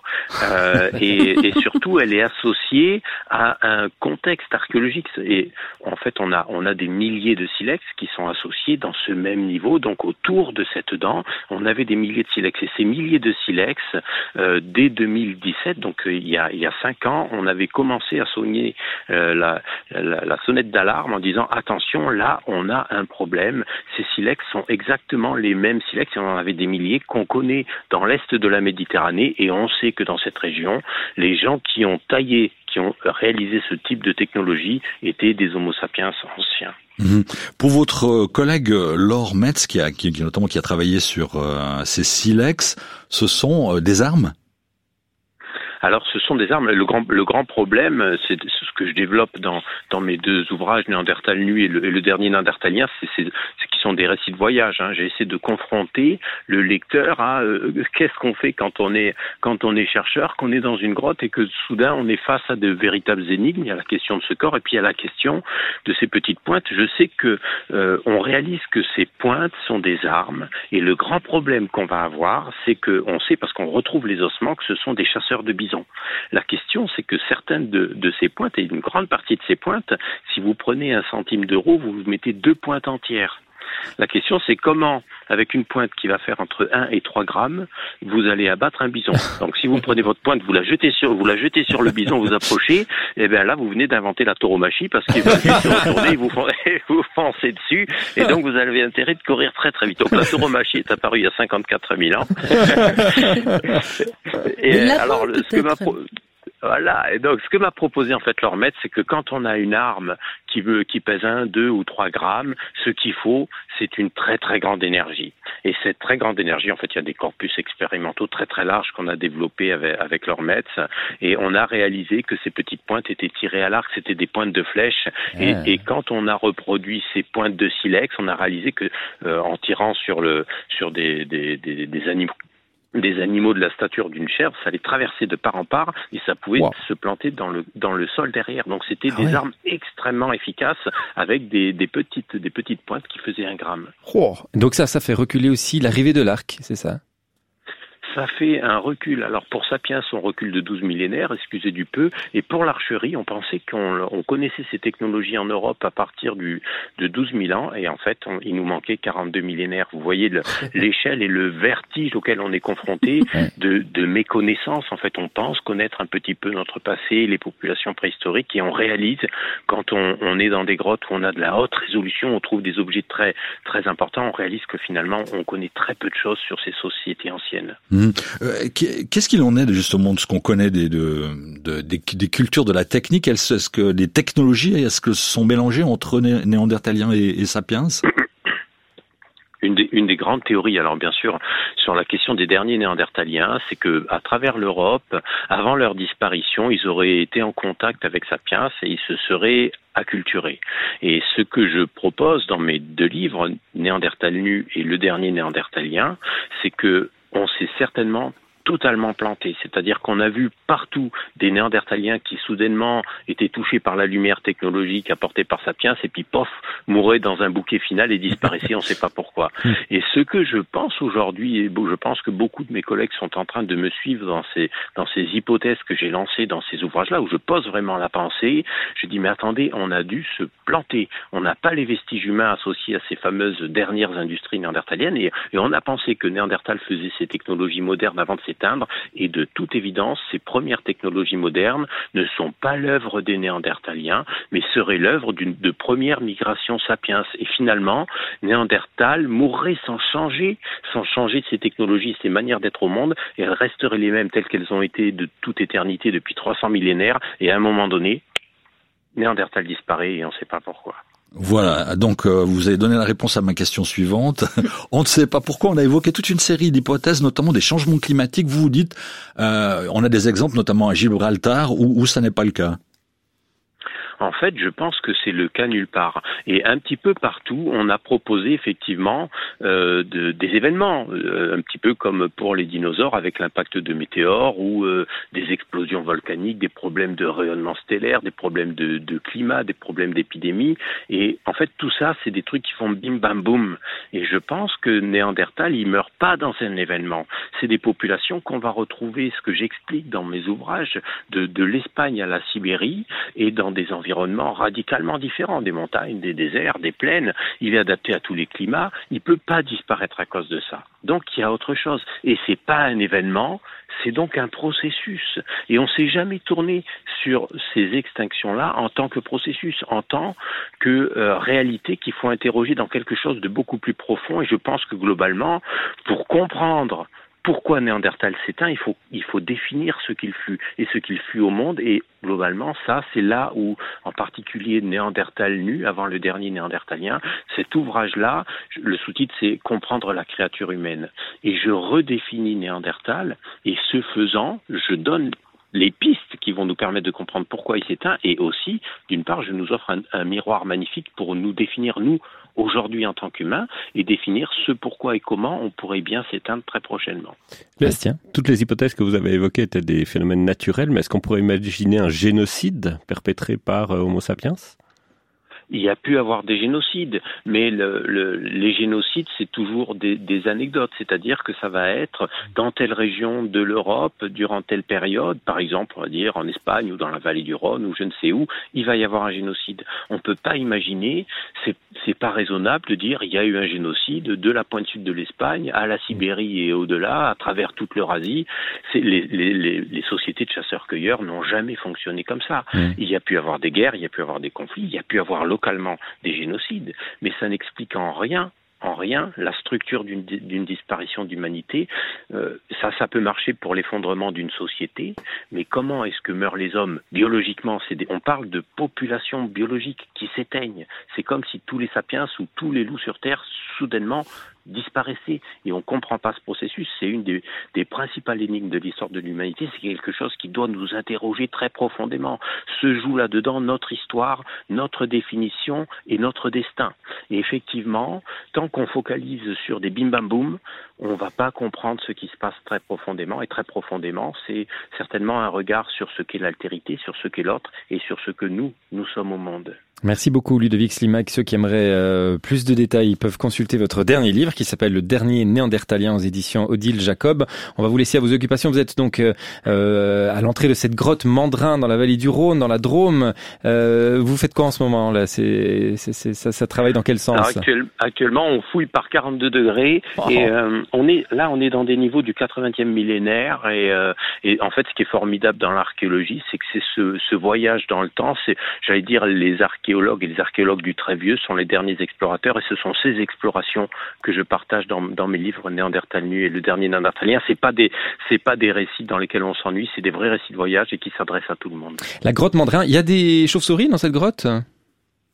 et surtout elle est associée à un contexte archéologique. Et en fait on a des milliers de silex qui sont associés dans ce même niveau. Donc autour de cette dent, on avait des milliers de silex, et ces milliers de silex, dès 2017, donc il y a 5 ans, on avait commencé à sonner la sonnette d'alarme en disant attention, là on a un problème. Ces silex sont exactement les mêmes silex, et on en avait des milliers qu'on connaît dans l'est de la Méditerranée, et on sait que dans cette région, les gens qui ont réalisé ce type de technologie étaient des Homo sapiens anciens. Pour votre collègue Laure Metz, qui a travaillé sur ces silex, ce sont des armes ? Alors, ce sont des armes. Le grand problème, c'est ce que je développe dans mes 2 ouvrages, Néandertal nu et le dernier Néandertalien, c'est qui sont des récits de voyage. J'ai essayé de confronter le lecteur à qu'est-ce qu'on fait quand on est chercheur, qu'on est dans une grotte et que soudain on est face à de véritables énigmes. Il y a la question de ce corps et puis il y a la question de ces petites pointes. Je sais que on réalise que ces pointes sont des armes, et le grand problème qu'on va avoir, c'est que on sait, parce qu'on retrouve les ossements, que ce sont des chasseurs de bisons. La question, c'est que certaines de ces pointes, et une grande partie de ces pointes, si vous prenez 1 centime d'euro, vous mettez 2 pointes entières. La question, c'est comment, avec une pointe qui va faire entre 1 et 3 grammes, vous allez abattre un bison. Donc, si vous prenez votre pointe, vous la jetez sur le bison, vous approchez, et bien là, vous venez d'inventer la tauromachie, parce qu'il va se retourner, vous foncez dessus, et donc vous avez intérêt de courir très très vite. Donc, la tauromachie est apparue il y a 54 000 ans. Et alors, voilà. Et donc, ce que m'a proposé en fait Laure Metz, c'est que quand on a une arme qui pèse 1, 2 ou 3 grammes, ce qu'il faut, c'est une très très grande énergie. Et cette très grande énergie, en fait, il y a des corpus expérimentaux très très larges qu'on a développés avec Laure Metz, et on a réalisé que ces petites pointes étaient tirées à l'arc, c'était des pointes de flèches. Et quand on a reproduit ces pointes de silex, on a réalisé que en tirant sur des animaux de la stature d'une chèvre, ça allait traverser de part en part, et ça pouvait se planter dans le sol derrière. Donc c'était des armes extrêmement efficaces, avec des petites pointes qui faisaient 1 gramme. Donc ça fait reculer aussi l'arrivée de l'arc, c'est ça ? Ça fait un recul. Alors pour Sapiens, on recule de 12 millénaires, excusez du peu. Et pour l'archerie, on pensait qu'on connaissait ces technologies en Europe à partir de 12 000 ans. Et en fait, il nous manquait 42 millénaires. Vous voyez l'échelle et le vertige auquel on est confronté de méconnaissance. En fait, on pense connaître un petit peu notre passé, les populations préhistoriques, et on réalise, quand on est dans des grottes où on a de la haute résolution, on trouve des objets très, très importants, on réalise que finalement, on connaît très peu de choses sur ces sociétés anciennes. Qu'est-ce qu'il en est justement de ce qu'on connaît des cultures de la technique? Est-ce que des technologies, est-ce que sont mélangées entre néandertaliens et sapiens? Une des grandes théories, alors bien sûr, sur la question des derniers Néandertaliens, c'est que à travers l'Europe, avant leur disparition, ils auraient été en contact avec Sapiens et ils se seraient acculturés. Et ce que je propose dans mes 2 livres, Néandertal nu et Le dernier Néandertalien, c'est que on s'est certainement totalement planté, c'est-à-dire qu'on a vu partout des Néandertaliens qui soudainement étaient touchés par la lumière technologique apportée par Sapiens et puis pof, mouraient dans un bouquet final et disparaissaient, on ne sait pas pourquoi. Et ce que je pense aujourd'hui, et je pense que beaucoup de mes collègues sont en train de me suivre dans ces hypothèses que j'ai lancées dans ces ouvrages-là, où je pose vraiment la pensée, je dis mais attendez, on a dû se planter, on n'a pas les vestiges humains associés à ces fameuses dernières industries néandertaliennes et on a pensé que Néandertal faisait ces technologies modernes avant de s'éteindre, et de toute évidence, ces premières technologies modernes ne sont pas l'œuvre des Néandertaliens, mais seraient l'œuvre de première migration sapiens. Et finalement, Néandertal mourrait sans changer ses technologies, ses manières d'être au monde, et elles resteraient les mêmes telles qu'elles ont été de toute éternité depuis 300 millénaires, et à un moment donné, Néandertal disparaît et on ne sait pas pourquoi. Voilà, donc vous avez donné la réponse à ma question suivante. On ne sait pas pourquoi, on a évoqué toute une série d'hypothèses, notamment des changements climatiques. Vous dites, on a des exemples, notamment à Gibraltar, où ça n'est pas le cas. En fait, je pense que c'est le cas nulle part. Et un petit peu partout, on a proposé effectivement des événements, un petit peu comme pour les dinosaures avec l'impact de météores ou des explosions volcaniques, des problèmes de rayonnement stellaire, des problèmes de climat, des problèmes d'épidémie. Et en fait, tout ça, c'est des trucs qui font bim bam boum. Et je pense que Néandertal, il meurt pas dans un événement. C'est des populations qu'on va retrouver, ce que j'explique dans mes ouvrages, de l'Espagne à la Sibérie et dans des environnements radicalement différents, des montagnes, des déserts, des plaines. Il est adapté à tous les climats. Il peut pas disparaître à cause de ça. Donc il y a autre chose. Et c'est pas un événement, c'est donc un processus. Et on s'est jamais tourné sur ces extinctions-là en tant que processus, en tant que réalité qu'il faut interroger dans quelque chose de beaucoup plus profond. Et je pense que globalement, pour comprendre pourquoi Néandertal s'éteint, il faut définir ce qu'il fut et ce qu'il fut au monde. Et globalement, ça, c'est là où, en particulier Néandertal nu, avant le dernier Néandertalien, cet ouvrage-là, le sous-titre, c'est « Comprendre la créature humaine ». Et je redéfinis Néandertal, et ce faisant, je donne les pistes qui vont nous permettre de comprendre pourquoi il s'éteint, et aussi, d'une part, je nous offre un miroir magnifique pour nous définir, nous, aujourd'hui en tant qu'humains, et définir ce pourquoi et comment on pourrait bien s'éteindre très prochainement. Bastien, toutes les hypothèses que vous avez évoquées étaient des phénomènes naturels, mais est-ce qu'on pourrait imaginer un génocide perpétré par Homo sapiens ? Il y a pu avoir des génocides, mais les génocides, c'est toujours des anecdotes, c'est-à-dire que ça va être dans telle région de l'Europe, durant telle période, par exemple, on va dire en Espagne ou dans la vallée du Rhône ou je ne sais où, il va y avoir un génocide. On ne peut pas imaginer, c'est pas raisonnable de dire il y a eu un génocide de la pointe sud de l'Espagne à la Sibérie et au-delà, à travers toute l'Eurasie. Les sociétés de chasseurs-cueilleurs n'ont jamais fonctionné comme ça. Il y a pu avoir des guerres, il y a pu avoir des conflits, il y a pu avoir localement des génocides, mais ça n'explique en rien la structure d'une disparition d'humanité. Ça peut marcher pour l'effondrement d'une société, mais comment est-ce que meurent les hommes biologiquement? On parle de populations biologiques qui s'éteignent. C'est comme si tous les sapiens ou tous les loups sur Terre soudainement disparaissaient, et on ne comprend pas ce processus. C'est une des principales énigmes de l'histoire de l'humanité. C'est quelque chose qui doit nous interroger très profondément. Se joue là-dedans notre histoire, notre définition et notre destin. Et effectivement, tant qu'on focalise sur des bim bam boum, on ne va pas comprendre ce qui se passe très profondément. Et très profondément, c'est certainement un regard sur ce qu'est l'altérité, sur ce qu'est l'autre et sur ce que nous sommes au monde. Merci beaucoup Ludovic Slimak. Ceux qui aimeraient plus de détails peuvent consulter votre dernier livre qui s'appelle Le dernier Néandertalien aux éditions Odile Jacob. On va vous laisser à vos occupations. Vous êtes donc à l'entrée de cette grotte Mandrin dans la vallée du Rhône, dans la Drôme. Vous faites quoi en ce moment là? Ça travaille dans quel sens? Alors, actuellement, on fouille par 42 degrés et on est dans des niveaux du 80e millénaire et en fait, ce qui est formidable dans l'archéologie, c'est que c'est ce voyage dans le temps. C'est, j'allais dire, les archéologues et les archéologues du très vieux sont les derniers explorateurs, et ce sont ces explorations que je partage dans mes livres Néandertal nu et Le dernier Néandertalien. C'est pas des récits dans lesquels on s'ennuie, c'est des vrais récits de voyage et qui s'adressent à tout le monde. La grotte Mandrin, il y a des chauves-souris dans cette grotte?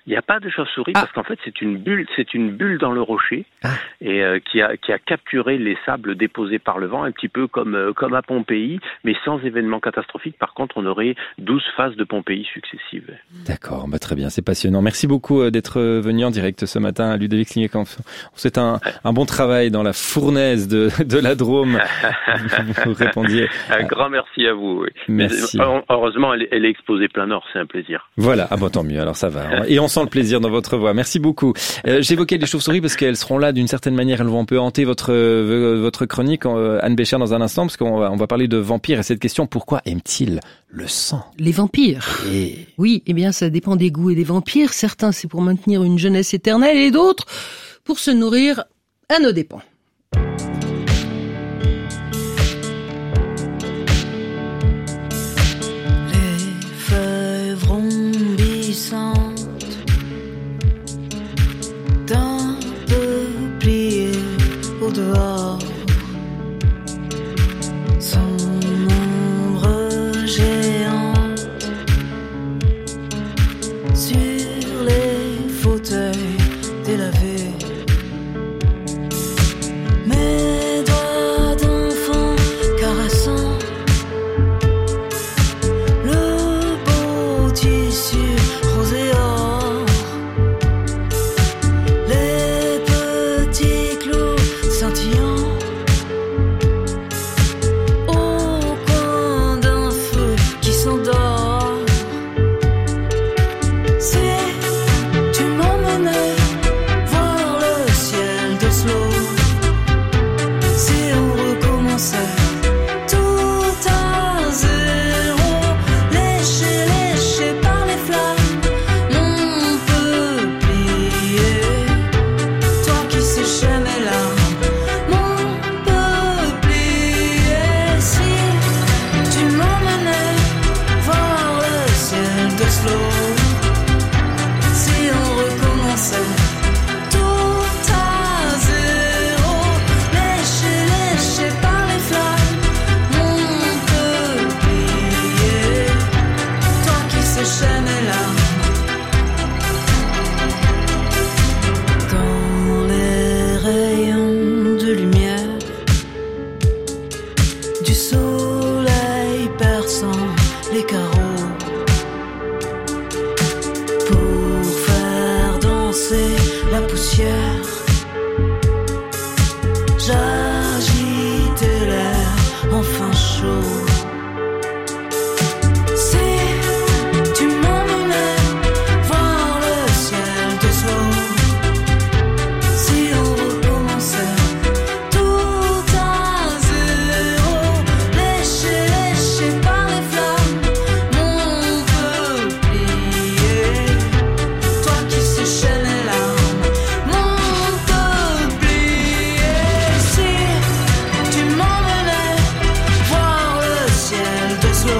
Il n'y a pas de chauve-souris parce qu'en fait c'est une bulle dans le rocher et qui a capturé les sables déposés par le vent, un petit peu comme à Pompéi, mais sans événement catastrophique. Par contre, on aurait 12 phases de Pompéi successives. D'accord, très bien, c'est passionnant. Merci beaucoup d'être venu en direct ce matin à Ludovic Klingenkampf. On souhaite un bon travail dans la fournaise de la Drôme. Vous répondiez. Un grand merci à vous. Oui. Merci. Mais, heureusement, elle est exposée plein nord, c'est un plaisir. Voilà, tant mieux, alors ça va. Et on sent le plaisir dans votre voix. Merci beaucoup. J'évoquais les chauves-souris parce qu'elles seront là d'une certaine manière, elles vont un peu hanter votre chronique, Anne Bécher, dans un instant, parce qu'on va parler de vampires et cette question, pourquoi aiment-ils le sang? Les vampires. Oui, eh bien ça dépend des goûts et des vampires. Certains c'est pour maintenir une jeunesse éternelle et d'autres pour se nourrir à nos dépens. D'un peuplier au dehors, son ombre géante sur les fauteuils délavés. Mes doigts d'enfant caressant le beau tissu rose et or, les petits clous scintillants au coin d'un feu qui s'endort. Si tu m'emmenais voir le ciel d'Oslo, si on recommençait tout à zéro, léché par les flammes, mon peuplier, toi qui séchais mes larmes, mon peuplier. Si tu m'emmenais voir le ciel d'Oslo, si on recommençait tout à zéro, léché par les flammes, mon peuplier, toi qui séchais mes larmes. Dans les rayons de lumière du soleil perçant les carreaux, pour faire danser la poussière, j'agitais l'air enfin chaud. Si tu m'emmenais voir le ciel d'Oslo, si on recommençait tout à zéro, léché par les flammes, mon peuplier, toi qui séchais mes larmes, mon peuplier. Si tu m'emmenais voir le ciel d'Oslo,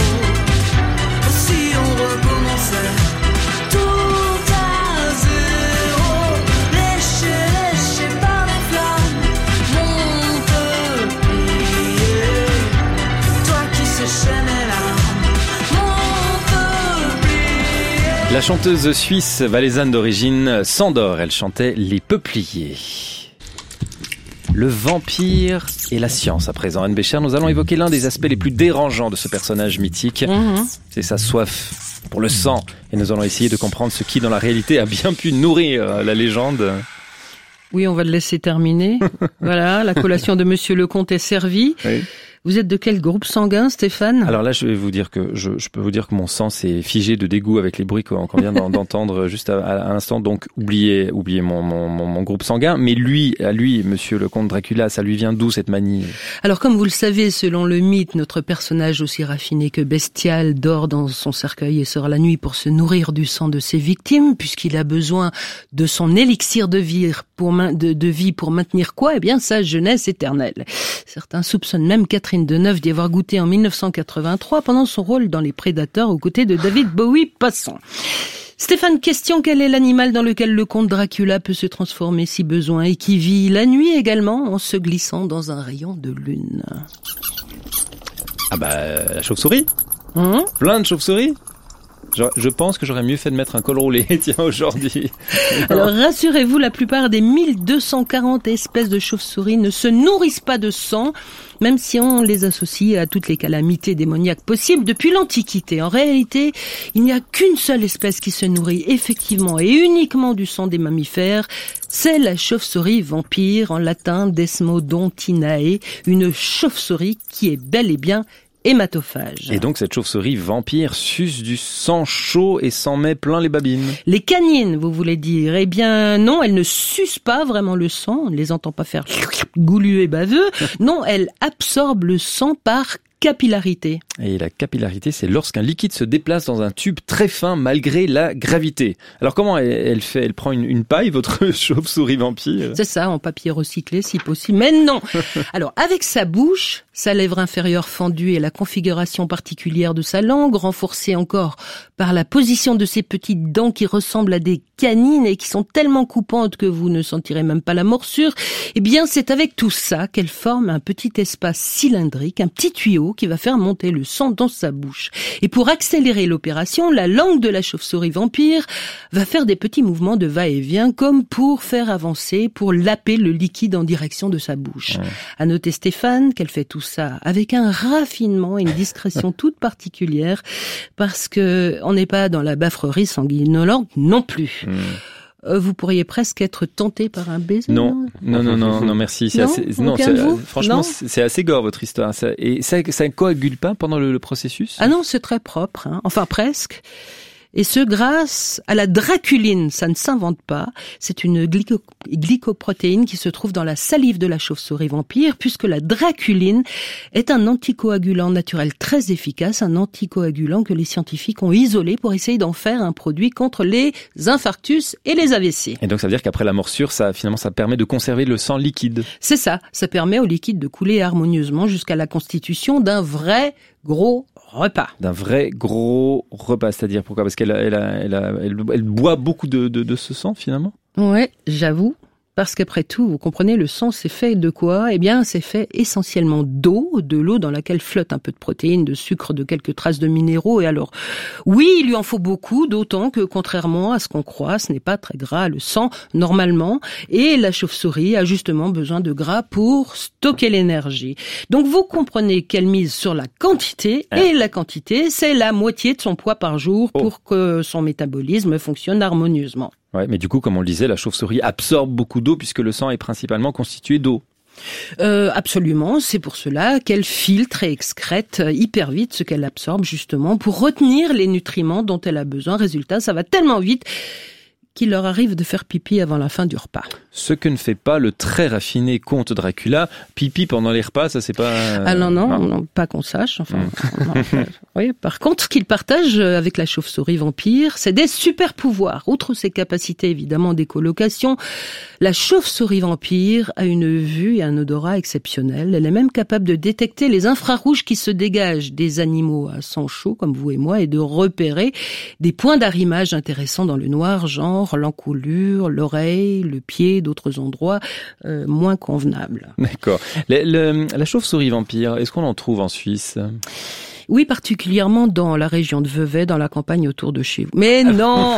si on recommençait tout à zéro, léché par les flammes, mon peuplier, toi qui séchais mes larmes, mon peuplier. La chanteuse suisse valaisanne d'origine Sandor, elle chantait Les Peupliers. Le vampire et la science à présent. Anne Bécher, nous allons évoquer l'un des aspects les plus dérangeants de ce personnage mythique. C'est sa soif pour le sang. Et nous allons essayer de comprendre ce qui, dans la réalité, a bien pu nourrir la légende. Oui, on va le laisser terminer. Voilà, la collation de Monsieur Lecomte est servie. Oui. Vous êtes de quel groupe sanguin, Stéphane? Alors là, je vais vous dire que je peux vous dire que mon sang s'est figé de dégoût avec les bruits qu'on vient d'entendre juste à l'instant. Donc oubliez mon groupe sanguin. Mais à lui, Monsieur le Comte Dracula, ça lui vient d'où cette manie? Alors, comme vous le savez, selon le mythe, notre personnage aussi raffiné que bestial dort dans son cercueil et sort la nuit pour se nourrir du sang de ses victimes, puisqu'il a besoin de son élixir de vie pour maintenir quoi? Eh bien, sa jeunesse éternelle. Certains soupçonnent même Catherine Deneuve d'y avoir goûté en 1983 pendant son rôle dans Les Prédateurs aux côtés de David Bowie passant. Stéphane, question, quel est l'animal dans lequel le comte Dracula peut se transformer si besoin et qui vit la nuit également en se glissant dans un rayon de lune? La chauve-souris. Plein de chauves-souris. Je pense que j'aurais mieux fait de mettre un col roulé, tiens, aujourd'hui. Alors rassurez-vous, la plupart des 1240 espèces de chauves-souris ne se nourrissent pas de sang, même si on les associe à toutes les calamités démoniaques possibles depuis l'Antiquité. En réalité, il n'y a qu'une seule espèce qui se nourrit effectivement et uniquement du sang des mammifères, c'est la chauve-souris vampire, en latin Desmodontinae, une chauve-souris qui est bel et bien hématophage. Et donc cette chauve-souris vampire suce du sang chaud et s'en met plein les babines. Les canines, vous voulez dire? Eh bien non, elles ne sucent pas vraiment le sang, on ne les entend pas faire goulu et baveux. Non, elles absorbent le sang par capillarité. Et la capillarité, c'est lorsqu'un liquide se déplace dans un tube très fin malgré la gravité. Alors comment elle fait? Elle prend une paille, votre chauve-souris vampire? C'est ça, en papier recyclé si possible. Mais non. Alors avec sa bouche, sa lèvre inférieure fendue et la configuration particulière de sa langue, renforcée encore par la position de ses petites dents qui ressemblent à des canines et qui sont tellement coupantes que vous ne sentirez même pas la morsure, eh bien c'est avec tout ça qu'elle forme un petit espace cylindrique, un petit tuyau qui va faire monter le sang dans sa bouche. Et pour accélérer l'opération, la langue de la chauve-souris vampire va faire des petits mouvements de va-et-vient comme pour faire avancer, pour laper le liquide en direction de sa bouche. Ouais. À noter, Stéphane, qu'elle fait tout ça avec un raffinement et une discrétion toute particulière parce que on n'est pas dans la bafrerie sanguinolente non plus. Vous pourriez presque être tenté par un baiser. Non, merci. Franchement, c'est assez gore votre histoire. Et ça coagule pas pendant le processus? Ah non, c'est très propre. Enfin presque. Et ce grâce à la draculine, ça ne s'invente pas. C'est une glycoprotéine qui se trouve dans la salive de la chauve-souris vampire, puisque la draculine est un anticoagulant naturel très efficace, un anticoagulant que les scientifiques ont isolé pour essayer d'en faire un produit contre les infarctus et les AVC. Et donc ça veut dire qu'après la morsure, ça permet de conserver le sang liquide. C'est ça, ça permet au liquide de couler harmonieusement jusqu'à la constitution d'un vrai gros repas. D'un vrai gros repas, c'est-à-dire pourquoi? Parce qu'elle boit beaucoup de ce sang finalement? Ouais, j'avoue. Parce qu'après tout, vous comprenez, le sang, c'est fait de quoi? Eh bien, c'est fait essentiellement d'eau, de l'eau dans laquelle flotte un peu de protéines, de sucre, de quelques traces de minéraux. Et alors, oui, il lui en faut beaucoup, d'autant que, contrairement à ce qu'on croit, ce n'est pas très gras, le sang, normalement. Et la chauve-souris a justement besoin de gras pour stocker l'énergie. Donc, vous comprenez qu'elle mise sur la quantité, et la quantité, c'est la moitié de son poids par jour pour que son métabolisme fonctionne harmonieusement. Ouais, mais du coup, comme on le disait, la chauve-souris absorbe beaucoup d'eau puisque le sang est principalement constitué d'eau. Absolument, c'est pour cela qu'elle filtre et excrète hyper vite ce qu'elle absorbe justement pour retenir les nutriments dont elle a besoin. Résultat, ça va tellement vite qu'il leur arrive de faire pipi avant la fin du repas. Ce que ne fait pas le très raffiné comte Dracula, pipi pendant les repas, ça c'est pas... Ah non, pas qu'on sache. Enfin, oui, par contre, ce qu'il partage avec la chauve-souris vampire, c'est des super pouvoirs. Outre ses capacités évidemment d'écolocation, la chauve-souris vampire a une vue et un odorat exceptionnels. Elle est même capable de détecter les infrarouges qui se dégagent des animaux à sang chaud, comme vous et moi, et de repérer des points d'arrimage intéressants dans le noir, genre l'encolure, l'oreille, le pied, d'autres endroits moins convenables. D'accord. La chauve-souris vampire, est-ce qu'on en trouve en Suisse ? Oui, particulièrement dans la région de Vevey, dans la campagne autour de chez vous. Mais non.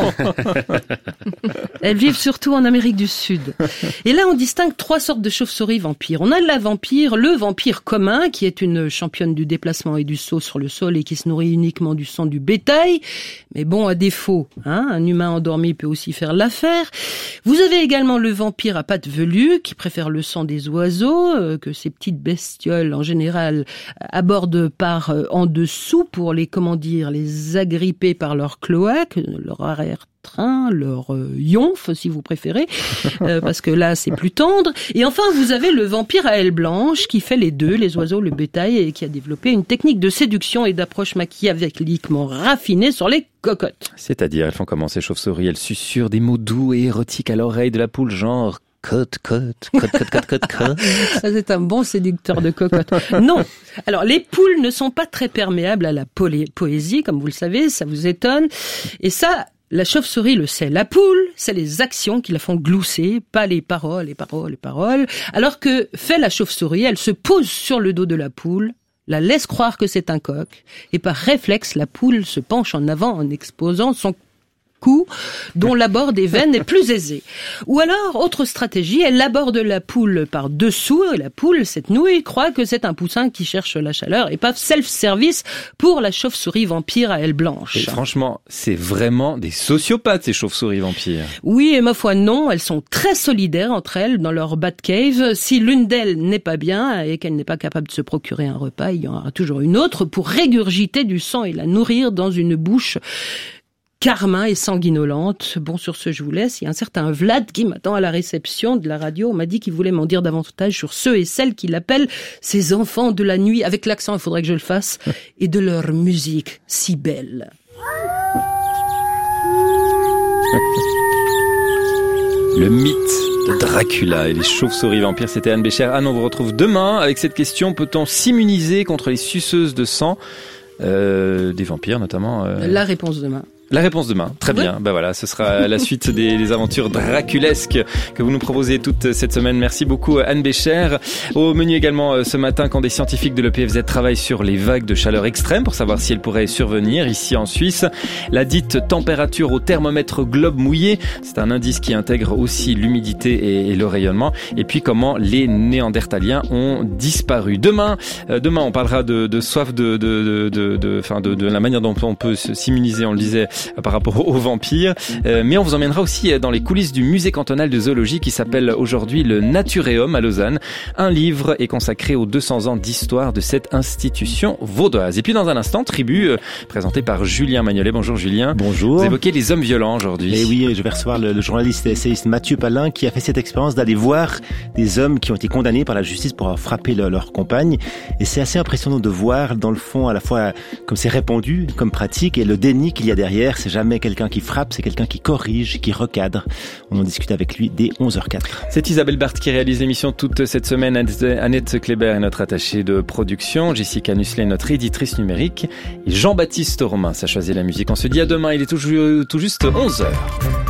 Elles vivent surtout en Amérique du Sud. Et là, on distingue 3 sortes de chauves-souris vampires. On a le vampire commun, qui est une championne du déplacement et du saut sur le sol et qui se nourrit uniquement du sang du bétail. Mais bon, à défaut, un humain endormi peut aussi faire l'affaire. Vous avez également le vampire à pattes velues, qui préfère le sang des oiseaux, que ces petites bestioles, en général, abordent par en dessous pour les agripper par leur cloaque, leur arrière-train, leur yonf, si vous préférez, parce que là, c'est plus tendre. Et enfin, vous avez le vampire à ailes blanches qui fait les deux, les oiseaux, le bétail, et qui a développé une technique de séduction et d'approche machiavéliquement raffinée sur les cocottes. C'est-à-dire, elles font comment ces chauves-souris? Elles susurrent des mots doux et érotiques à l'oreille de la poule, genre... Cote. Ça, c'est un bon séducteur de cocotte. Non. Alors, les poules ne sont pas très perméables à la poésie, comme vous le savez, ça vous étonne. Et ça, la chauve-souris le sait. La poule, c'est les actions qui la font glousser, pas les paroles. Alors que fait la chauve-souris, elle se pose sur le dos de la poule, la laisse croire que c'est un coq, et par réflexe, la poule se penche en avant en exposant son cou, dont l'abord des veines est plus aisé. Ou alors, autre stratégie, elle aborde la poule par dessous, et la poule, cette nouille, croit que c'est un poussin qui cherche la chaleur, et paf, self-service pour la chauve-souris vampire à aile blanche. Et franchement, c'est vraiment des sociopathes, ces chauves-souris vampires. Oui, et ma foi non, elles sont très solidaires entre elles dans leur Batcave. Si l'une d'elles n'est pas bien et qu'elle n'est pas capable de se procurer un repas, il y en aura toujours une autre pour régurgiter du sang et la nourrir dans une bouche carmin et sanguinolente. Bon, sur ce, je vous laisse. Il y a un certain Vlad qui m'attend à la réception de la radio. On m'a dit qu'il voulait m'en dire davantage sur ceux et celles qu'il appelle ses enfants de la nuit. Avec l'accent, il faudrait que je le fasse. Et de leur musique si belle. Le mythe de Dracula et les chauves-souris vampires, c'était Anne Bécher. Anne, on vous retrouve demain avec cette question. Peut-on s'immuniser contre les suceuses de sang des vampires notamment La réponse demain. La réponse demain, très bien. Ben voilà, ce sera la suite des aventures draculesques que vous nous proposez toute cette semaine. Merci beaucoup Anne Bécher. Au menu également ce matin, quand des scientifiques de l'EPFZ travaillent sur les vagues de chaleur extrême pour savoir si elles pourraient survenir ici en Suisse. La dite température au thermomètre globe mouillé, c'est un indice qui intègre aussi l'humidité et le rayonnement. Et puis comment les Néandertaliens ont disparu. Demain, on parlera de soif, de la manière dont on peut s'immuniser, on le disait, par rapport aux vampires, mais on vous emmènera aussi dans les coulisses du musée cantonal de zoologie qui s'appelle aujourd'hui le Naturéum à Lausanne. Un livre est consacré aux 200 ans d'histoire de cette institution vaudoise. Et puis dans un instant, Tribu, présenté par Julien Magnolet. Bonjour Julien. Bonjour. Vous évoquez les hommes violents aujourd'hui. Et oui, je vais recevoir le journaliste et essayiste Mathieu Palin qui a fait cette expérience d'aller voir des hommes qui ont été condamnés par la justice pour avoir frappé leur compagne. Et c'est assez impressionnant de voir dans le fond à la fois comme c'est répandu comme pratique et le déni qu'il y a derrière. C'est jamais quelqu'un qui frappe, c'est quelqu'un qui corrige, qui recadre. On en discute avec lui dès 11h04. C'est Isabelle Barthes qui réalise l'émission toute cette semaine. Annette Kléber est notre attachée de production. Jessica Nussler, notre éditrice numérique. Et Jean-Baptiste Romain, ça choisit la musique. On se dit à demain, il est tout juste 11h.